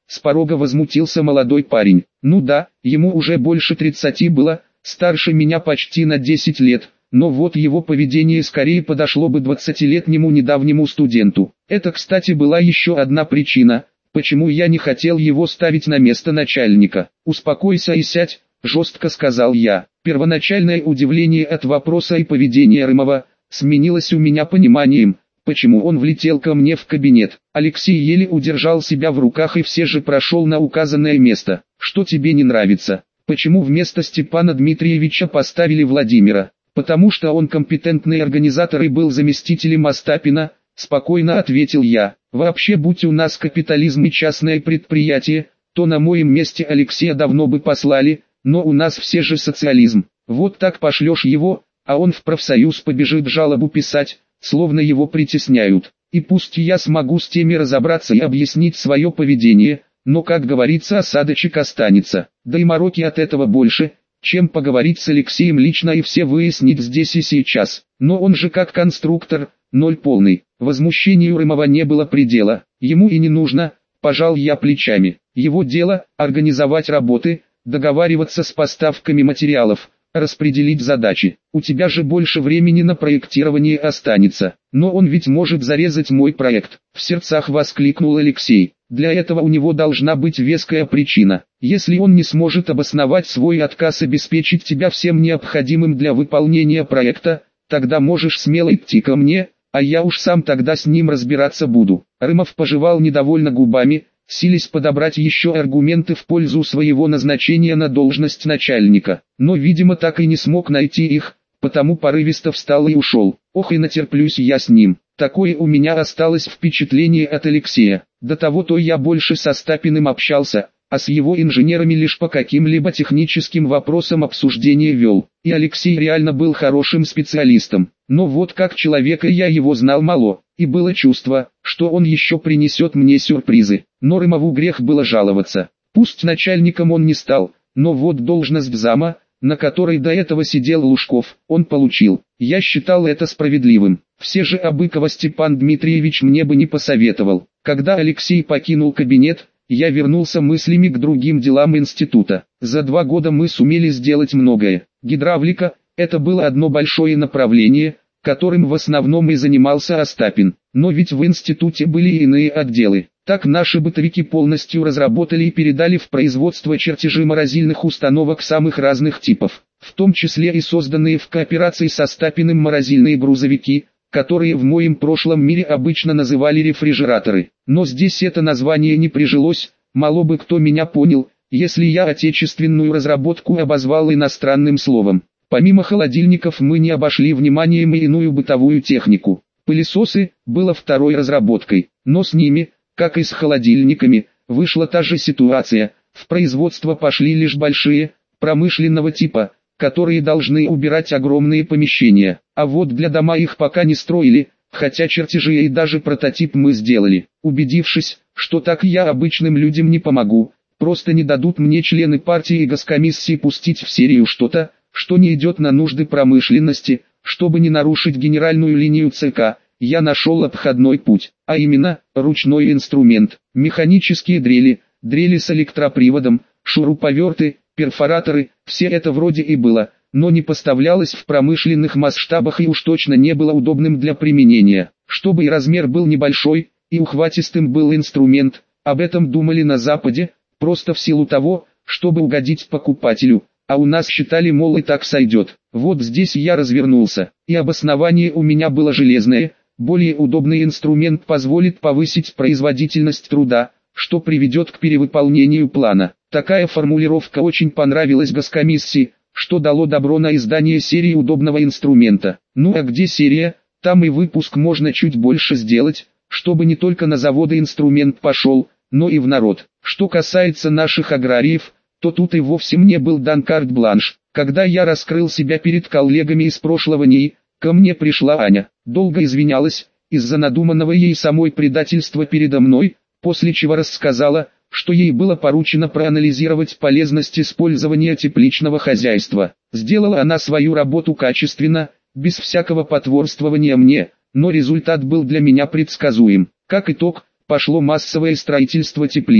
С порога возмутился молодой парень. Ну да, ему уже больше тридцати было, старше меня почти на десять лет, но вот его поведение скорее подошло бы двадцатилетнему недавнему студенту. Это, кстати, была еще одна причина, почему я не хотел его ставить на место начальника. «Успокойся и сядь», — жестко сказал я. Первоначальное удивление от вопроса и поведения Рымова сменилось у меня пониманием, почему он влетел ко мне в кабинет. Алексей еле удержал себя в руках и все же прошел на указанное место. «Что тебе не нравится? Почему вместо Степана Дмитриевича поставили Владимира?» «Потому что он компетентный организатор и был заместителем Остапина», — спокойно ответил я. «Вообще, будь у нас капитализм и частное предприятие, то на моем месте Алексея давно бы послали, но у нас все же социализм. Вот так пошлешь его, а он в профсоюз побежит жалобу писать, словно его притесняют. И пусть я смогу с теми разобраться и объяснить свое поведение, но, как говорится, осадочек останется. Да и мороки от этого больше, чем поговорить с Алексеем лично и все выяснить здесь и сейчас. Но он же как конструктор, ноль полный». Возмущению Рымова не было предела. Ему и не нужно, пожал я плечами. Его дело – организовать работы, договариваться с поставками материалов, распределить задачи. У тебя же больше времени на проектирование останется. Но он ведь может зарезать мой проект. В сердцах воскликнул Алексей. Для этого у него должна быть веская причина. Если он не сможет обосновать свой отказ обеспечить тебя всем необходимым для выполнения проекта, тогда можешь смело идти ко мне, а я уж сам тогда с ним разбираться буду. Рымов пожевал недовольно губами, силясь подобрать еще аргументы в пользу своего назначения на должность начальника. Но, видимо, так и не смог найти их, потому порывисто встал и ушел. Ох, и натерплюсь я с ним. Такое у меня осталось впечатление от Алексея. До того-то я больше со Остапиным общался, а с его инженерами лишь по каким-либо техническим вопросам обсуждения вел. И Алексей реально был хорошим специалистом. Но вот как человека я его знал мало, и было чувство, что он еще принесет мне сюрпризы. Но Рымову грех было жаловаться. Пусть начальником он не стал, но вот должность зама, на которой до этого сидел Лужков, он получил. Я считал это справедливым. Все же Абыкова Степан Дмитриевич мне бы не посоветовал. Когда Алексей покинул кабинет, я вернулся мыслями к другим делам института. За два года мы сумели сделать многое. Гидравлика – это было одно большое направление, которым в основном и занимался Остапин. Но ведь в институте были и иные отделы. Так наши бытовики полностью разработали и передали в производство чертежи морозильных установок самых разных типов, в том числе и созданные в кооперации с Остапиным морозильные грузовики, которые в моем прошлом мире обычно называли рефрижераторы. Но здесь это название не прижилось, мало бы кто меня понял, если я отечественную разработку обозвал иностранным словом. Помимо холодильников мы не обошли вниманием и иную бытовую технику. Пылесосы было второй разработкой, но с ними, как и с холодильниками, вышла та же ситуация. В производство пошли лишь большие, промышленного типа, которые должны убирать огромные помещения. А вот для дома их пока не строили, хотя чертежи и даже прототип мы сделали. Убедившись, что так я обычным людям не помогу, просто не дадут мне члены партии и госкомиссии пустить в серию что-то, что не идет на нужды промышленности, чтобы не нарушить генеральную линию ЦК, я нашел обходной путь, а именно, ручной инструмент, механические дрели, дрели с электроприводом, шуруповерты, перфораторы, все это вроде и было, но не поставлялось в промышленных масштабах и уж точно не было удобным для применения. Чтобы и размер был небольшой, и ухватистым был инструмент, об этом думали на Западе, просто в силу того, чтобы угодить покупателю, а у нас считали, мол, и так сойдет. Вот здесь я развернулся, и обоснование у меня было железное. Более удобный инструмент позволит повысить производительность труда, что приведет к перевыполнению плана. Такая формулировка очень понравилась госкомиссии, что дало добро на издание серии удобного инструмента. Ну а где серия, там и выпуск можно чуть больше сделать, чтобы не только на заводы инструмент пошел, но и в народ. Что касается наших аграриев, то тут и вовсе мне был дан карт-бланш. Когда я раскрыл себя перед коллегами из прошлого НИИ, ко мне пришла Аня, долго извинялась из-за надуманного ей самой предательства передо мной, после чего рассказала, что ей было поручено проанализировать полезность использования тепличного хозяйства. Сделала она свою работу качественно, без всякого потворствования мне, но результат был для меня предсказуем. Как итог, пошло массовое строительство теплиц.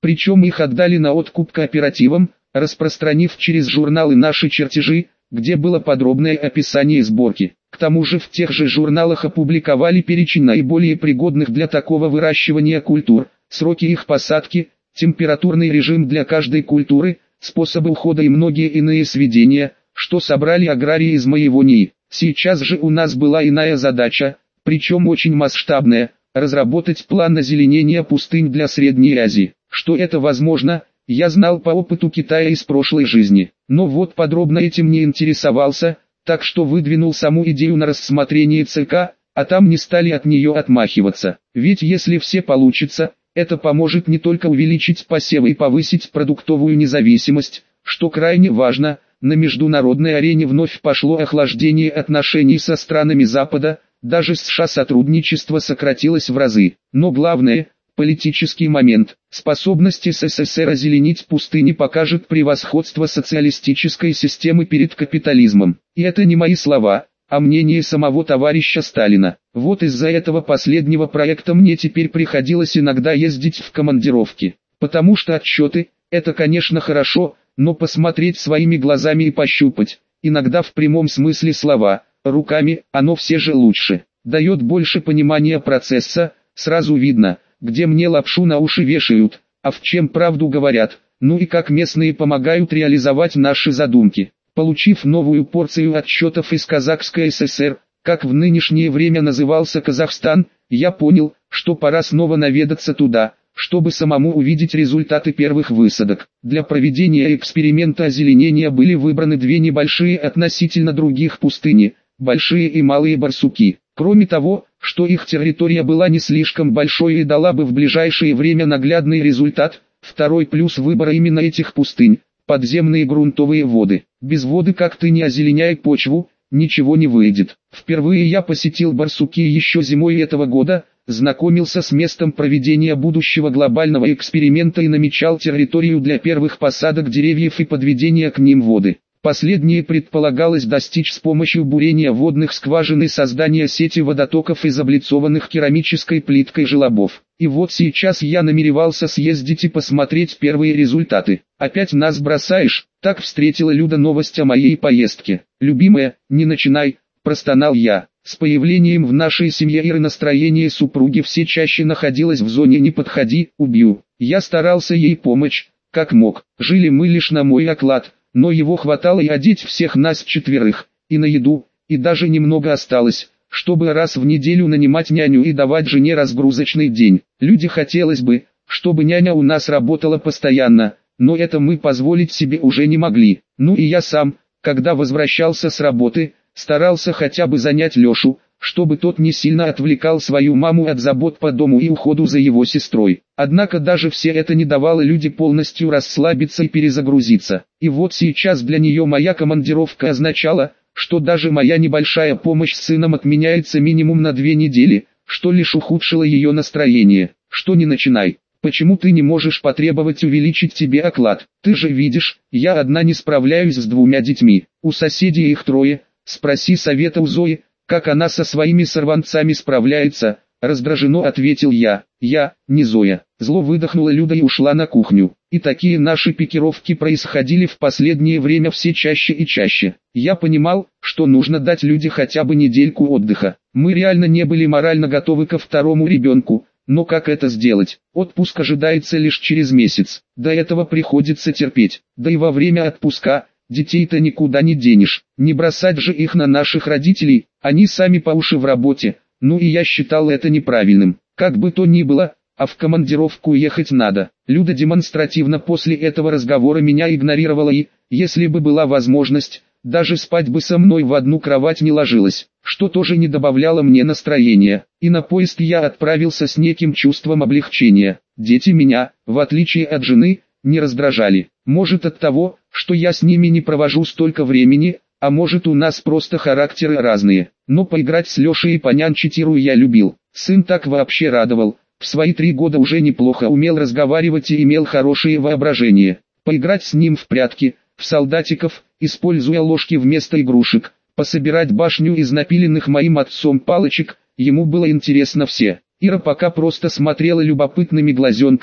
Причем их отдали на откуп кооперативам, распространив через журналы наши чертежи, где было подробное описание сборки. К тому же в тех же журналах опубликовали перечень наиболее пригодных для такого выращивания культур, сроки их посадки, температурный режим для каждой культуры, способы ухода и многие иные сведения, что собрали аграрии из моего НИИ. Сейчас же у нас была иная задача, причем очень масштабная, разработать план озеленения пустынь для Средней Азии. Что это возможно, я знал по опыту Китая из прошлой жизни, но вот подробно этим не интересовался, так что выдвинул саму идею на рассмотрение ЦК, а там не стали от нее отмахиваться. Ведь если все получится, это поможет не только увеличить посевы и повысить продуктовую независимость, что крайне важно, на международной арене вновь пошло охлаждение отношений со странами Запада, даже с США сотрудничество сократилось в разы. Но главное, политический момент, способность СССР озеленить пустыни покажет превосходство социалистической системы перед капитализмом. И это не мои слова, а мнение самого товарища Сталина. Вот из-за этого последнего проекта мне теперь приходилось иногда ездить в командировки. Потому что отчеты, это конечно хорошо, но посмотреть своими глазами и пощупать, иногда в прямом смысле слова, руками, оно все же лучше. Дает больше понимания процесса, сразу видно, где мне лапшу на уши вешают, а в чем правду говорят, ну и как местные помогают реализовать наши задумки. Получив новую порцию отчетов из Казахской ССР, как в нынешнее время назывался Казахстан, я понял, что пора снова наведаться туда, чтобы самому увидеть результаты первых высадок. Для проведения эксперимента озеленения были выбраны две небольшие относительно других пустыни, Большие и Малые Барсуки. Кроме того, что их территория была не слишком большой и дала бы в ближайшее время наглядный результат, второй плюс выбора именно этих пустынь – подземные грунтовые воды. Без воды, как ты не озеленяй почву, ничего не выйдет. Впервые я посетил Барсуки еще зимой этого года, знакомился с местом проведения будущего глобального эксперимента и намечал территорию для первых посадок деревьев и подведения к ним воды. Последнее предполагалось достичь с помощью бурения водных скважин и создания сети водотоков из облицованных керамической плиткой желобов. И вот сейчас я намеревался съездить и посмотреть первые результаты. «Опять нас бросаешь?» — так встретила Люда новость о моей поездке. «Любимая, не начинай», — простонал я. С появлением в нашей семье Иры настроение супруги все чаще находилось в зоне «не подходи, убью». Я старался ей помочь, как мог. Жили мы лишь на мой оклад, но его хватало и одеть всех нас четверых, и на еду, и даже немного осталось, чтобы раз в неделю нанимать няню и давать жене разгрузочный день. Люди хотелось бы, чтобы няня у нас работала постоянно, но это мы позволить себе уже не могли. Ну и я сам, когда возвращался с работы, старался хотя бы занять Лешу, чтобы тот не сильно отвлекал свою маму от забот по дому и уходу за его сестрой. Однако даже все это не давало Люде полностью расслабиться и перезагрузиться. И вот сейчас для нее моя командировка означала, что даже моя небольшая помощь с сыном отменяется минимум на две недели, что лишь ухудшило ее настроение. Что не начинай. Почему ты не можешь потребовать увеличить тебе оклад? Ты же видишь, я одна не справляюсь с двумя детьми. У соседей их трое. Спроси совета у Зои, как она со своими сорванцами справляется, раздраженно ответил я. Я, не Зоя. Зло выдохнула Люда и ушла на кухню. И такие наши пикировки происходили в последнее время все чаще и чаще. Я понимал, что нужно дать Люде хотя бы недельку отдыха. Мы реально не были морально готовы ко второму ребенку, но как это сделать? Отпуск ожидается лишь через месяц. До этого приходится терпеть. Да и во время отпуска детей-то никуда не денешь. Не бросать же их на наших родителей, они сами по уши в работе. Ну и я считал это неправильным. Как бы то ни было, а в командировку ехать надо. Люда демонстративно после этого разговора меня игнорировала и, если бы была возможность, даже спать бы со мной в одну кровать не ложилась, что тоже не добавляло мне настроения. И на поезд я отправился с неким чувством облегчения. Дети меня, в отличие от жены, не раздражали. Может от того, что я с ними не провожу столько времени, а может у нас просто характеры разные. Но поиграть с Лешей и понянчить Иру я любил. Сын так вообще радовал. В свои три года уже неплохо умел разговаривать и имел хорошее воображение. Поиграть с ним в прятки, в солдатиков, используя ложки вместо игрушек, пособирать башню из напиленных моим отцом палочек, ему было интересно все. Ира пока просто смотрела любопытными глазенками,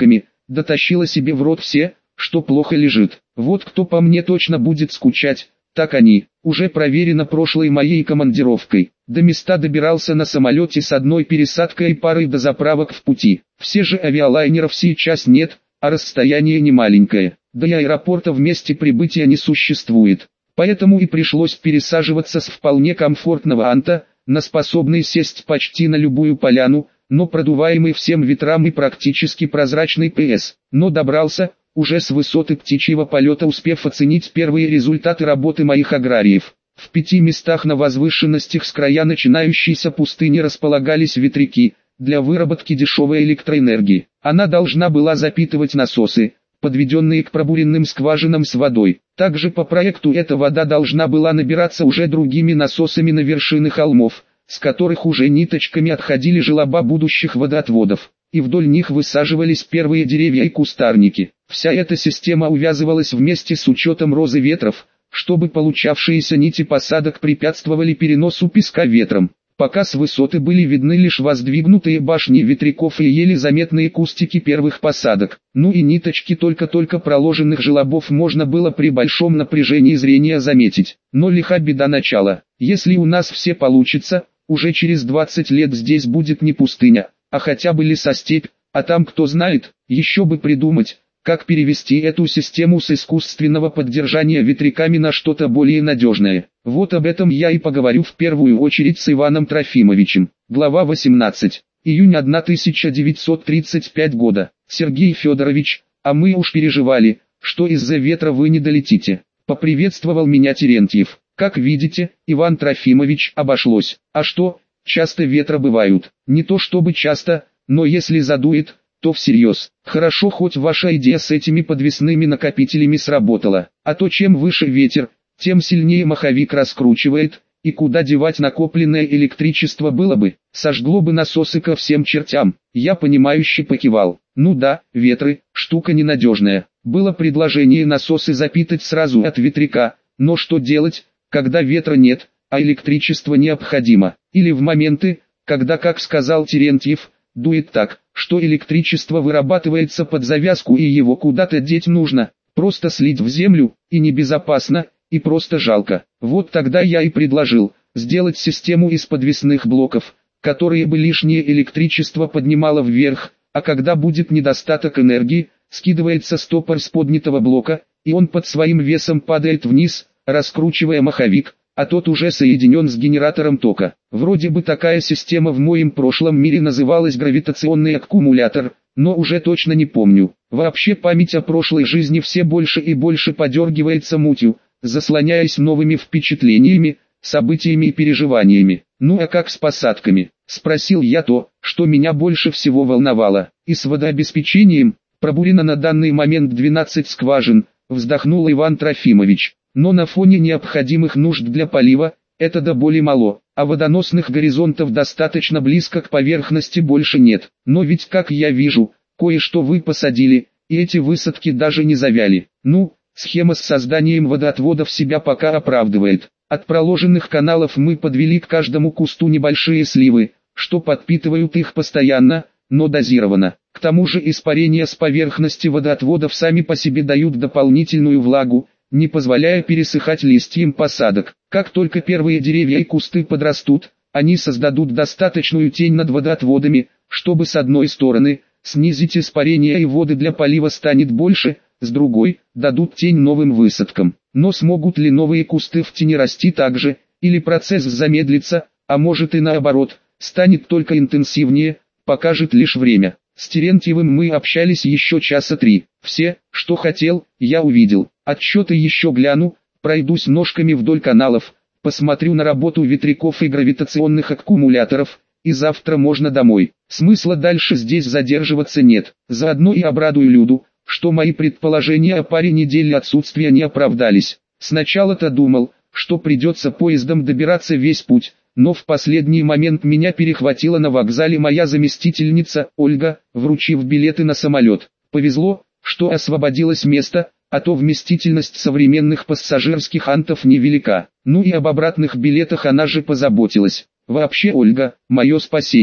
дотащила себе в рот все, что плохо лежит. Вот кто по мне точно будет скучать, так они. Уже проверено прошлой моей командировкой. До места добирался на самолете с одной пересадкой и парой дозаправок в пути. Все же авиалайнеров сейчас нет, а расстояние не маленькое. Да и аэропорта в месте прибытия не существует. Поэтому и пришлось пересаживаться с вполне комфортного Анта, на способный сесть почти на любую поляну, но продуваемый всем ветрам и практически прозрачный ПС. Но добрался, уже с высоты птичьего полета успев оценить первые результаты работы моих аграриев. В пяти местах на возвышенностях с края начинающейся пустыни располагались ветряки, для выработки дешевой электроэнергии. Она должна была запитывать насосы, подведенные к пробуренным скважинам с водой. Также по проекту эта вода должна была набираться уже другими насосами на вершины холмов, с которых уже ниточками отходили желоба будущих водоотводов, и вдоль них высаживались первые деревья и кустарники. Вся эта система увязывалась вместе с учетом розы ветров, чтобы получавшиеся нити посадок препятствовали переносу песка ветром. Пока с высоты были видны лишь воздвигнутые башни ветряков и еле заметные кустики первых посадок. Ну и ниточки только-только проложенных желобов можно было при большом напряжении зрения заметить. Но лиха беда начала. Если у нас все получится, уже через двадцать лет здесь будет не пустыня, а хотя бы лесостепь, а там кто знает, еще бы придумать, как перевести эту систему с искусственного поддержания ветряками на что-то более надежное. Вот об этом я и поговорю в первую очередь с Иваном Трофимовичем. Глава восемнадцать. Июнь тысяча девятьсот тридцать пятого года. Сергей Федорович, а мы уж переживали, что из-за ветра вы не долетите. Поприветствовал меня Терентьев. Как видите, Иван Трофимович, обошлось. А что, часто ветра бывают? Не то чтобы часто, но если задует, то всерьез. Хорошо, хоть ваша идея с этими подвесными накопителями сработала. А то чем выше ветер, тем сильнее маховик раскручивает, и куда девать накопленное электричество было бы, сожгло бы насосы ко всем чертям. Я понимающе покивал. Ну да, ветры, штука ненадежная. Было предложение насосы запитать сразу от ветряка, но что делать, когда ветра нет, а электричество необходимо? Или в моменты, когда, как сказал Терентьев, дует так, что электричество вырабатывается под завязку и его куда-то деть нужно, просто слить в землю, и небезопасно, и просто жалко. Вот тогда я и предложил, сделать систему из подвесных блоков, которые бы лишнее электричество поднимало вверх, а когда будет недостаток энергии, скидывается стопор с поднятого блока, и он под своим весом падает вниз, раскручивая маховик, а тот уже соединен с генератором тока. Вроде бы такая система в моем прошлом мире называлась гравитационный аккумулятор, но уже точно не помню. Вообще память о прошлой жизни все больше и больше подергивается мутью, заслоняясь новыми впечатлениями, событиями и переживаниями. Ну а как с посадками? Спросил я то, что меня больше всего волновало. И с водообеспечением, пробурено на данный момент двенадцать скважин, вздохнул Иван Трофимович. Но на фоне необходимых нужд для полива, это до боли мало, а водоносных горизонтов достаточно близко к поверхности больше нет. Но ведь как я вижу, кое-что вы посадили, и эти высадки даже не завяли. Ну, схема с созданием водоотводов себя пока оправдывает. От проложенных каналов мы подвели к каждому кусту небольшие сливы, что подпитывают их постоянно, но дозированно. К тому же испарения с поверхности водоотводов сами по себе дают дополнительную влагу, не позволяя пересыхать листьям посадок. Как только первые деревья и кусты подрастут, они создадут достаточную тень над водоотводами, чтобы с одной стороны, снизить испарение и воды для полива станет больше, с другой, дадут тень новым высадкам. Но смогут ли новые кусты в тени расти так же, или процесс замедлится, а может и наоборот, станет только интенсивнее, покажет лишь время. С Терентьевым мы общались еще часа три. Все, что хотел, я увидел. Отчеты еще гляну, пройдусь ножками вдоль каналов, посмотрю на работу ветряков и гравитационных аккумуляторов, и завтра можно домой. Смысла дальше здесь задерживаться нет. Заодно и обрадую Люду, что мои предположения о паре недель отсутствия не оправдались. Сначала-то думал, что придется поездом добираться весь путь, но в последний момент меня перехватила на вокзале моя заместительница, Ольга, вручив билеты на самолет. Повезло, что освободилось место, а то вместительность современных пассажирских антов невелика. Ну и об обратных билетах она же позаботилась. Вообще Ольга, мое спасение.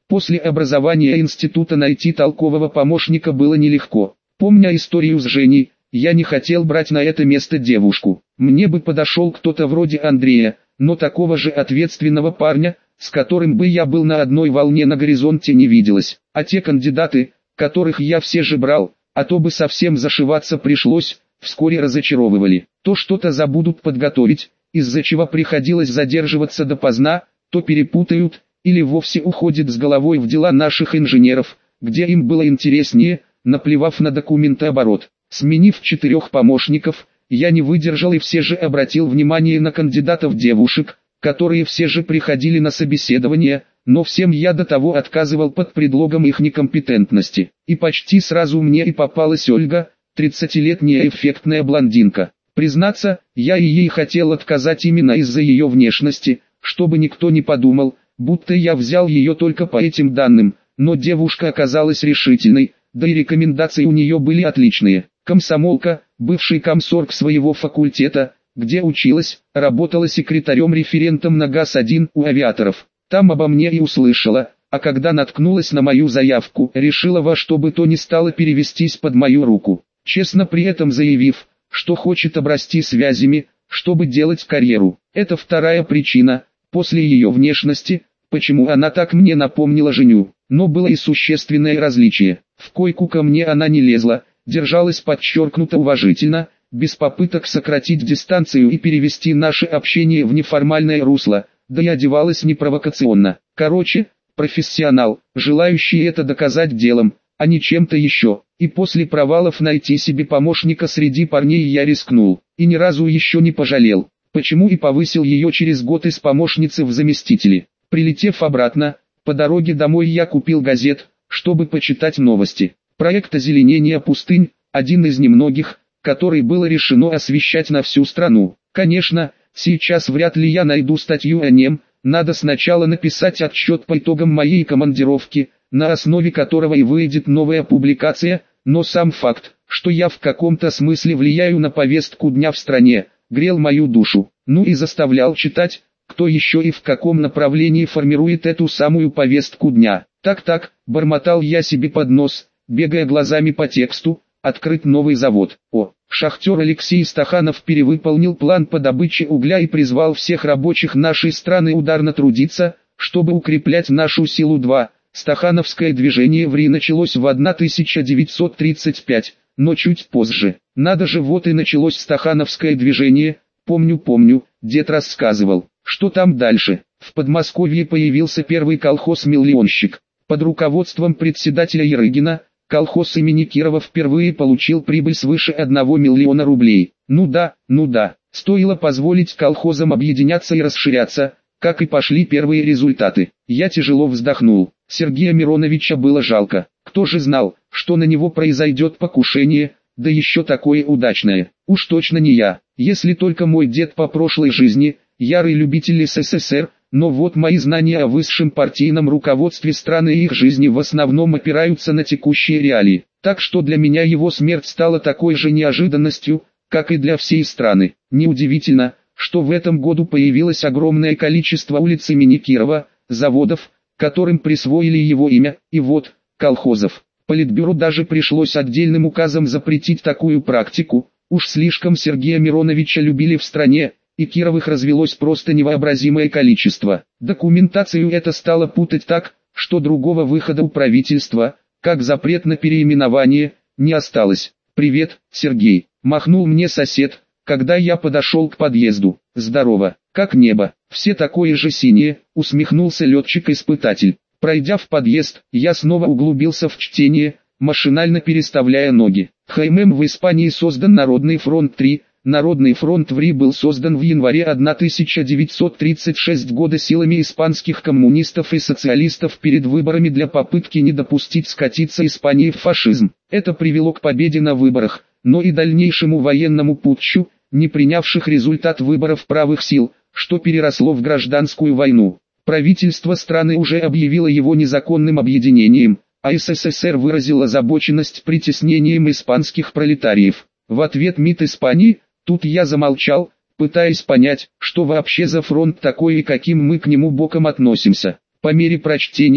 После образования института найти толкового помощника было нелегко. Помня историю с Женей, я не хотел брать на это место девушку. Мне бы подошел кто-то вроде Андрея, но такого же ответственного парня, с которым бы я был на одной волне, на горизонте не виделось. А те кандидаты, которых я все же брал, а то бы совсем зашиваться пришлось, вскоре разочаровывали. То что-то забудут подготовить, из-за чего приходилось задерживаться допоздна, то перепутают, или вовсе уходят с головой в дела наших инженеров, где им было интереснее, наплевав на документооборот. Сменив четырех помощников, я не выдержал и все же обратил внимание на кандидатов девушек, которые все же приходили на собеседование, но всем я до того отказывал под предлогом их некомпетентности. И почти сразу мне и попалась Ольга, тридцатилетняя эффектная блондинка. Признаться, я и ей хотел отказать именно из-за ее внешности, чтобы никто не подумал, будто я взял ее только по этим данным, но девушка оказалась решительной, да и рекомендации у нее были отличные. Комсомолка, бывший комсорг своего факультета, где училась, работала секретарем-референтом на ГАЗ один у авиаторов. Там обо мне и услышала, а когда наткнулась на мою заявку, решила во что бы то ни стало перевестись под мою руку, честно при этом заявив, что хочет обрасти связями, чтобы делать карьеру. Это вторая причина, после ее внешности, почему она так мне напомнила Женю. Но было и существенное различие. В койку ко мне она не лезла, держалась подчеркнуто уважительно, без попыток сократить дистанцию и перевести наше общение в неформальное русло, да и одевалась непровокационно. Короче, профессионал, желающий это доказать делом, а не чем-то еще. И после провалов найти себе помощника среди парней я рискнул, и ни разу еще не пожалел. Почему и повысил ее через год из помощницы в заместители. Прилетев обратно, по дороге домой я купил газет, чтобы почитать новости. Проект озеленения пустынь, один из немногих, который было решено освещать на всю страну. Конечно, сейчас вряд ли я найду статью о нем, надо сначала написать отчет по итогам моей командировки, на основе которого и выйдет новая публикация, но сам факт, что я в каком-то смысле влияю на повестку дня в стране, грел мою душу, ну и заставлял читать, кто еще и в каком направлении формирует эту самую повестку дня. Так-так, бормотал я себе под нос, бегая глазами по тексту, открыть новый завод. О, шахтер Алексей Стаханов перевыполнил план по добыче угля и призвал всех рабочих нашей страны ударно трудиться, чтобы укреплять нашу силу. Два. Стахановское движение в РИ началось в тысяча девятьсот тридцать пятом, но чуть позже. Надо же, вот и началось Стахановское движение, помню-помню, дед рассказывал. Что там дальше? В Подмосковье появился первый колхоз-миллионщик. Под руководством председателя Ярыгина, колхоз имени Кирова впервые получил прибыль свыше одного миллиона рублей. Ну да, ну да, стоило позволить колхозам объединяться и расширяться, как и пошли первые результаты. Я тяжело вздохнул. Сергея Мироновича было жалко. Кто же знал, что на него произойдет покушение, да еще такое удачное. Уж точно не я, если только мой дед по прошлой жизни, ярый любитель СССР, но вот мои знания о высшем партийном руководстве страны и их жизни в основном опираются на текущие реалии. Так что для меня его смерть стала такой же неожиданностью, как и для всей страны. Неудивительно, что в этом году появилось огромное количество улиц имени Кирова, заводов, которым присвоили его имя, и вот, колхозов. Политбюро даже пришлось отдельным указом запретить такую практику, уж слишком Сергея Мироновича любили в стране, и Кировых развелось просто невообразимое количество. Документацию это стало путать так, что другого выхода у правительства, как запрет на переименование, не осталось. «Привет, Сергей», — махнул мне сосед, когда я подошел к подъезду. «Здорово, как небо, все такое же синее», — усмехнулся летчик-испытатель. Пройдя в подъезд, я снова углубился в чтение, машинально переставляя ноги. ХММ в Испании создан Народный фронт три. Народный фронт в РИ был создан в январе тысяча девятьсот тридцать шестого года силами испанских коммунистов и социалистов перед выборами для попытки не допустить скатиться Испании в фашизм. Это привело к победе на выборах, но и дальнейшему военному путчу, не принявших результат выборов правых сил, что переросло в гражданскую войну. Правительство страны уже объявило его незаконным объединением, а СССР выразил озабоченность притеснением испанских пролетариев. В ответ МИД Испании, тут я замолчал, пытаясь понять, что вообще за фронт такой и каким мы к нему боком относимся. По мере прочтения,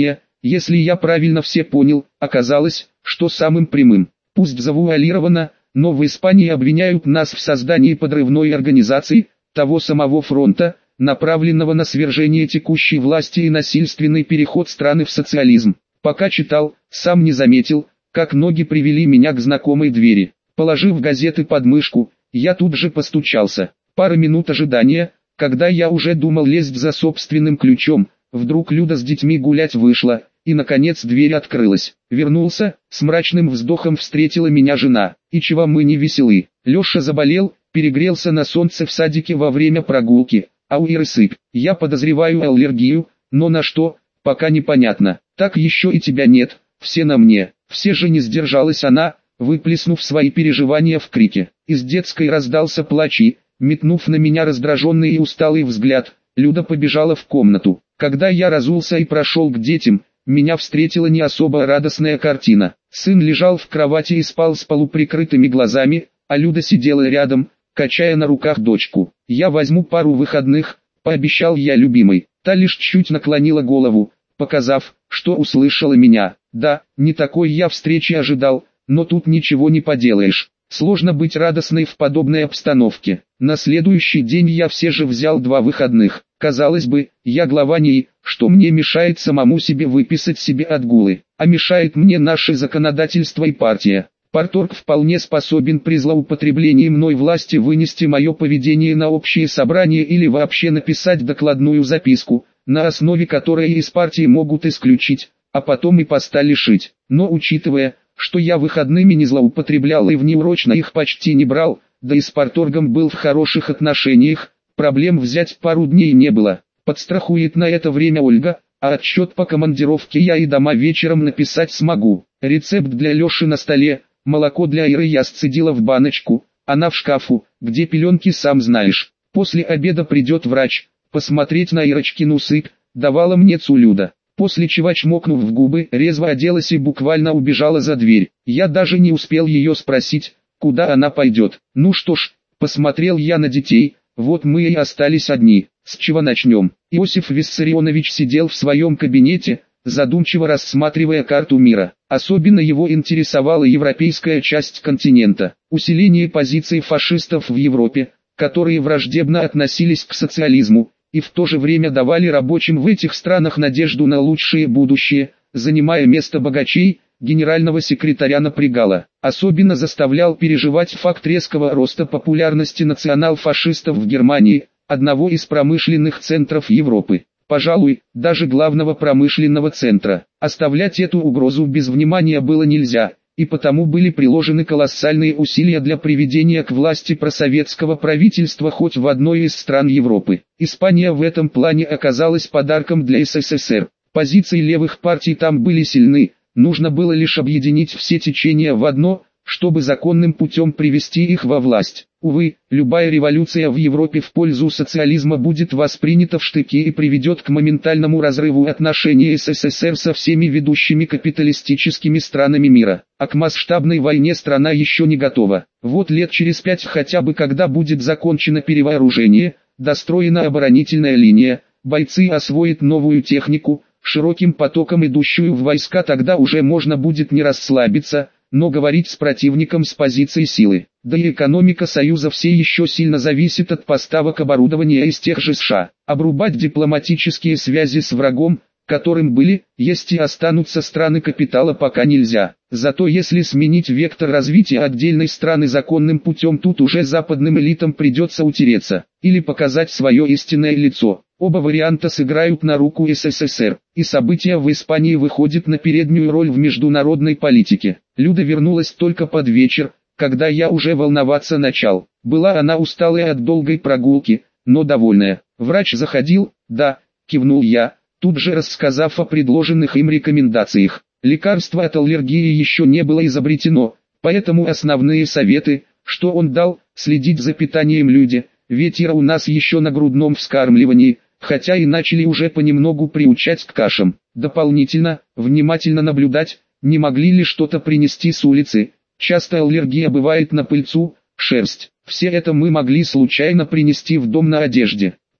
Если я правильно все понял, оказалось, что самым прямым, пусть завуалированно, но в Испании обвиняют нас в создании подрывной организации, того самого фронта, направленного на свержение текущей власти и насильственный переход страны в социализм. Пока читал, сам не заметил, как ноги привели меня к знакомой двери. Положив газеты под мышку, я тут же постучался. Пара минут ожидания, когда я уже думал лезть за собственным ключом, вдруг Люда с детьми гулять вышла, и наконец дверь открылась. Вернулся, с мрачным вздохом встретила меня жена. И чего мы не веселы? Леша заболел, перегрелся на солнце в садике во время прогулки, а у Иры сыпь. Я подозреваю аллергию, но на что, пока непонятно. Так еще и тебя нет, все на мне. Все же не сдержалась она, выплеснув свои переживания в крике. Из детской раздался плач и, метнув на меня раздраженный и усталый взгляд, Люда побежала в комнату. Когда я разулся и прошел к детям, меня встретила не особо радостная картина. Сын лежал в кровати и спал с полуприкрытыми глазами, а Люда сидела рядом, качая на руках дочку. «Я возьму пару выходных», — пообещал я любимой. Та лишь чуть наклонила голову, показав, что услышала меня. Да, не такой я встречи ожидал, но тут ничего не поделаешь. Сложно быть радостной в подобной обстановке. На следующий день я все же взял два выходных. Казалось бы, я глава НИИ, что мне мешает самому себе выписать себе отгулы, а мешает мне наше законодательство и партия. Парторг вполне способен при злоупотреблении мной власти вынести мое поведение на общее собрание или вообще написать докладную записку, на основе которой из партии могут исключить, а потом и поста лишить. Но учитывая, что я выходными не злоупотреблял и внеурочно их почти не брал, да и с парторгом был в хороших отношениях, проблем взять пару дней не было. Подстрахует на это время Ольга, а отчет по командировке я и дома вечером написать смогу. Рецепт для Леши на столе, молоко для Иры я сцедила в баночку, она в шкафу, где пеленки сам знаешь. После обеда придет врач, посмотреть на Ирочкину сыпь, давала мне Цулюда. После чего, чмокнув в губы, резво оделась и буквально убежала за дверь. Я даже не успел ее спросить, куда она пойдет. Ну что ж, посмотрел я на детей, вот мы и остались одни. С чего начнем? Иосиф Виссарионович сидел в своем кабинете, задумчиво рассматривая карту мира. Особенно его интересовала европейская часть континента. Усиление позиций фашистов в Европе, которые враждебно относились к социализму, и в то же время давали рабочим в этих странах надежду на лучшее будущее, занимая место богачей, генерального секретаря напрягало. Особенно заставлял переживать факт резкого роста популярности национал-фашистов в Германии, одного из промышленных центров Европы. Пожалуй, даже главного промышленного центра. Оставлять эту угрозу без внимания было нельзя, и потому были приложены колоссальные усилия для приведения к власти просоветского правительства хоть в одной из стран Европы. Испания в этом плане оказалась подарком для СССР. Позиции левых партий там были сильны, нужно было лишь объединить все течения в одно, чтобы законным путем привести их во власть. Увы, любая революция в Европе в пользу социализма будет воспринята в штыки и приведет к моментальному разрыву отношений СССР со всеми ведущими капиталистическими странами мира. А к масштабной войне страна еще не готова. Вот лет через пять хотя бы, когда будет закончено перевооружение, достроена оборонительная линия, бойцы освоят новую технику, широким потоком идущую в войска, тогда уже можно будет не расслабиться, но говорить с противником с позиции силы. Да и экономика Союза все еще сильно зависит от поставок оборудования из тех же США. Обрубать дипломатические связи с врагом, которым были, есть и останутся страны капитала, пока нельзя. Зато если сменить вектор развития отдельной страны законным путем, тут уже западным элитам придется утереться, или показать свое истинное лицо. Оба варианта сыграют на руку СССР, и события в Испании выходят на переднюю роль в международной политике. Люда вернулась только под вечер, когда я уже волноваться начал. Была она усталая от долгой прогулки, но довольная. Врач заходил, да, кивнул я, тут же рассказав о предложенных им рекомендациях. Лекарства от аллергии еще не было изобретено, поэтому основные советы, что он дал, следить за питанием люди, ведь Ира у нас еще на грудном вскармливании, хотя и начали уже понемногу приучать к кашам. Дополнительно, внимательно наблюдать, не могли ли что-то принести с улицы. Часто аллергия бывает на пыльцу, шерсть. Все это мы могли случайно принести в дом на одежде.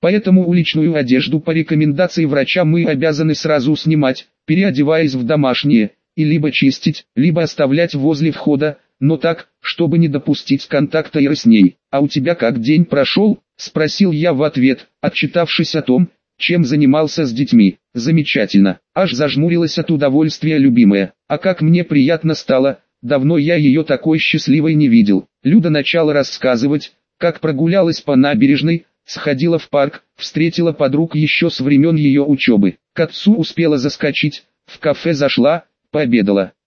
Поэтому уличную одежду по рекомендации врача мы обязаны сразу снимать, переодеваясь в домашнее, и либо чистить, либо оставлять возле входа, но так, чтобы не допустить контакта Иры с ней. «А у тебя как день прошел?» – спросил я в ответ, отчитавшись о том, чем занимался с детьми. «Замечательно», аж зажмурилась от удовольствия любимая. «А как мне приятно стало, давно я ее такой счастливой не видел». Люда начала рассказывать, как прогулялась по набережной, сходила в парк, встретила подруг еще с времен ее учебы. К отцу успела заскочить, в кафе зашла, пообедала.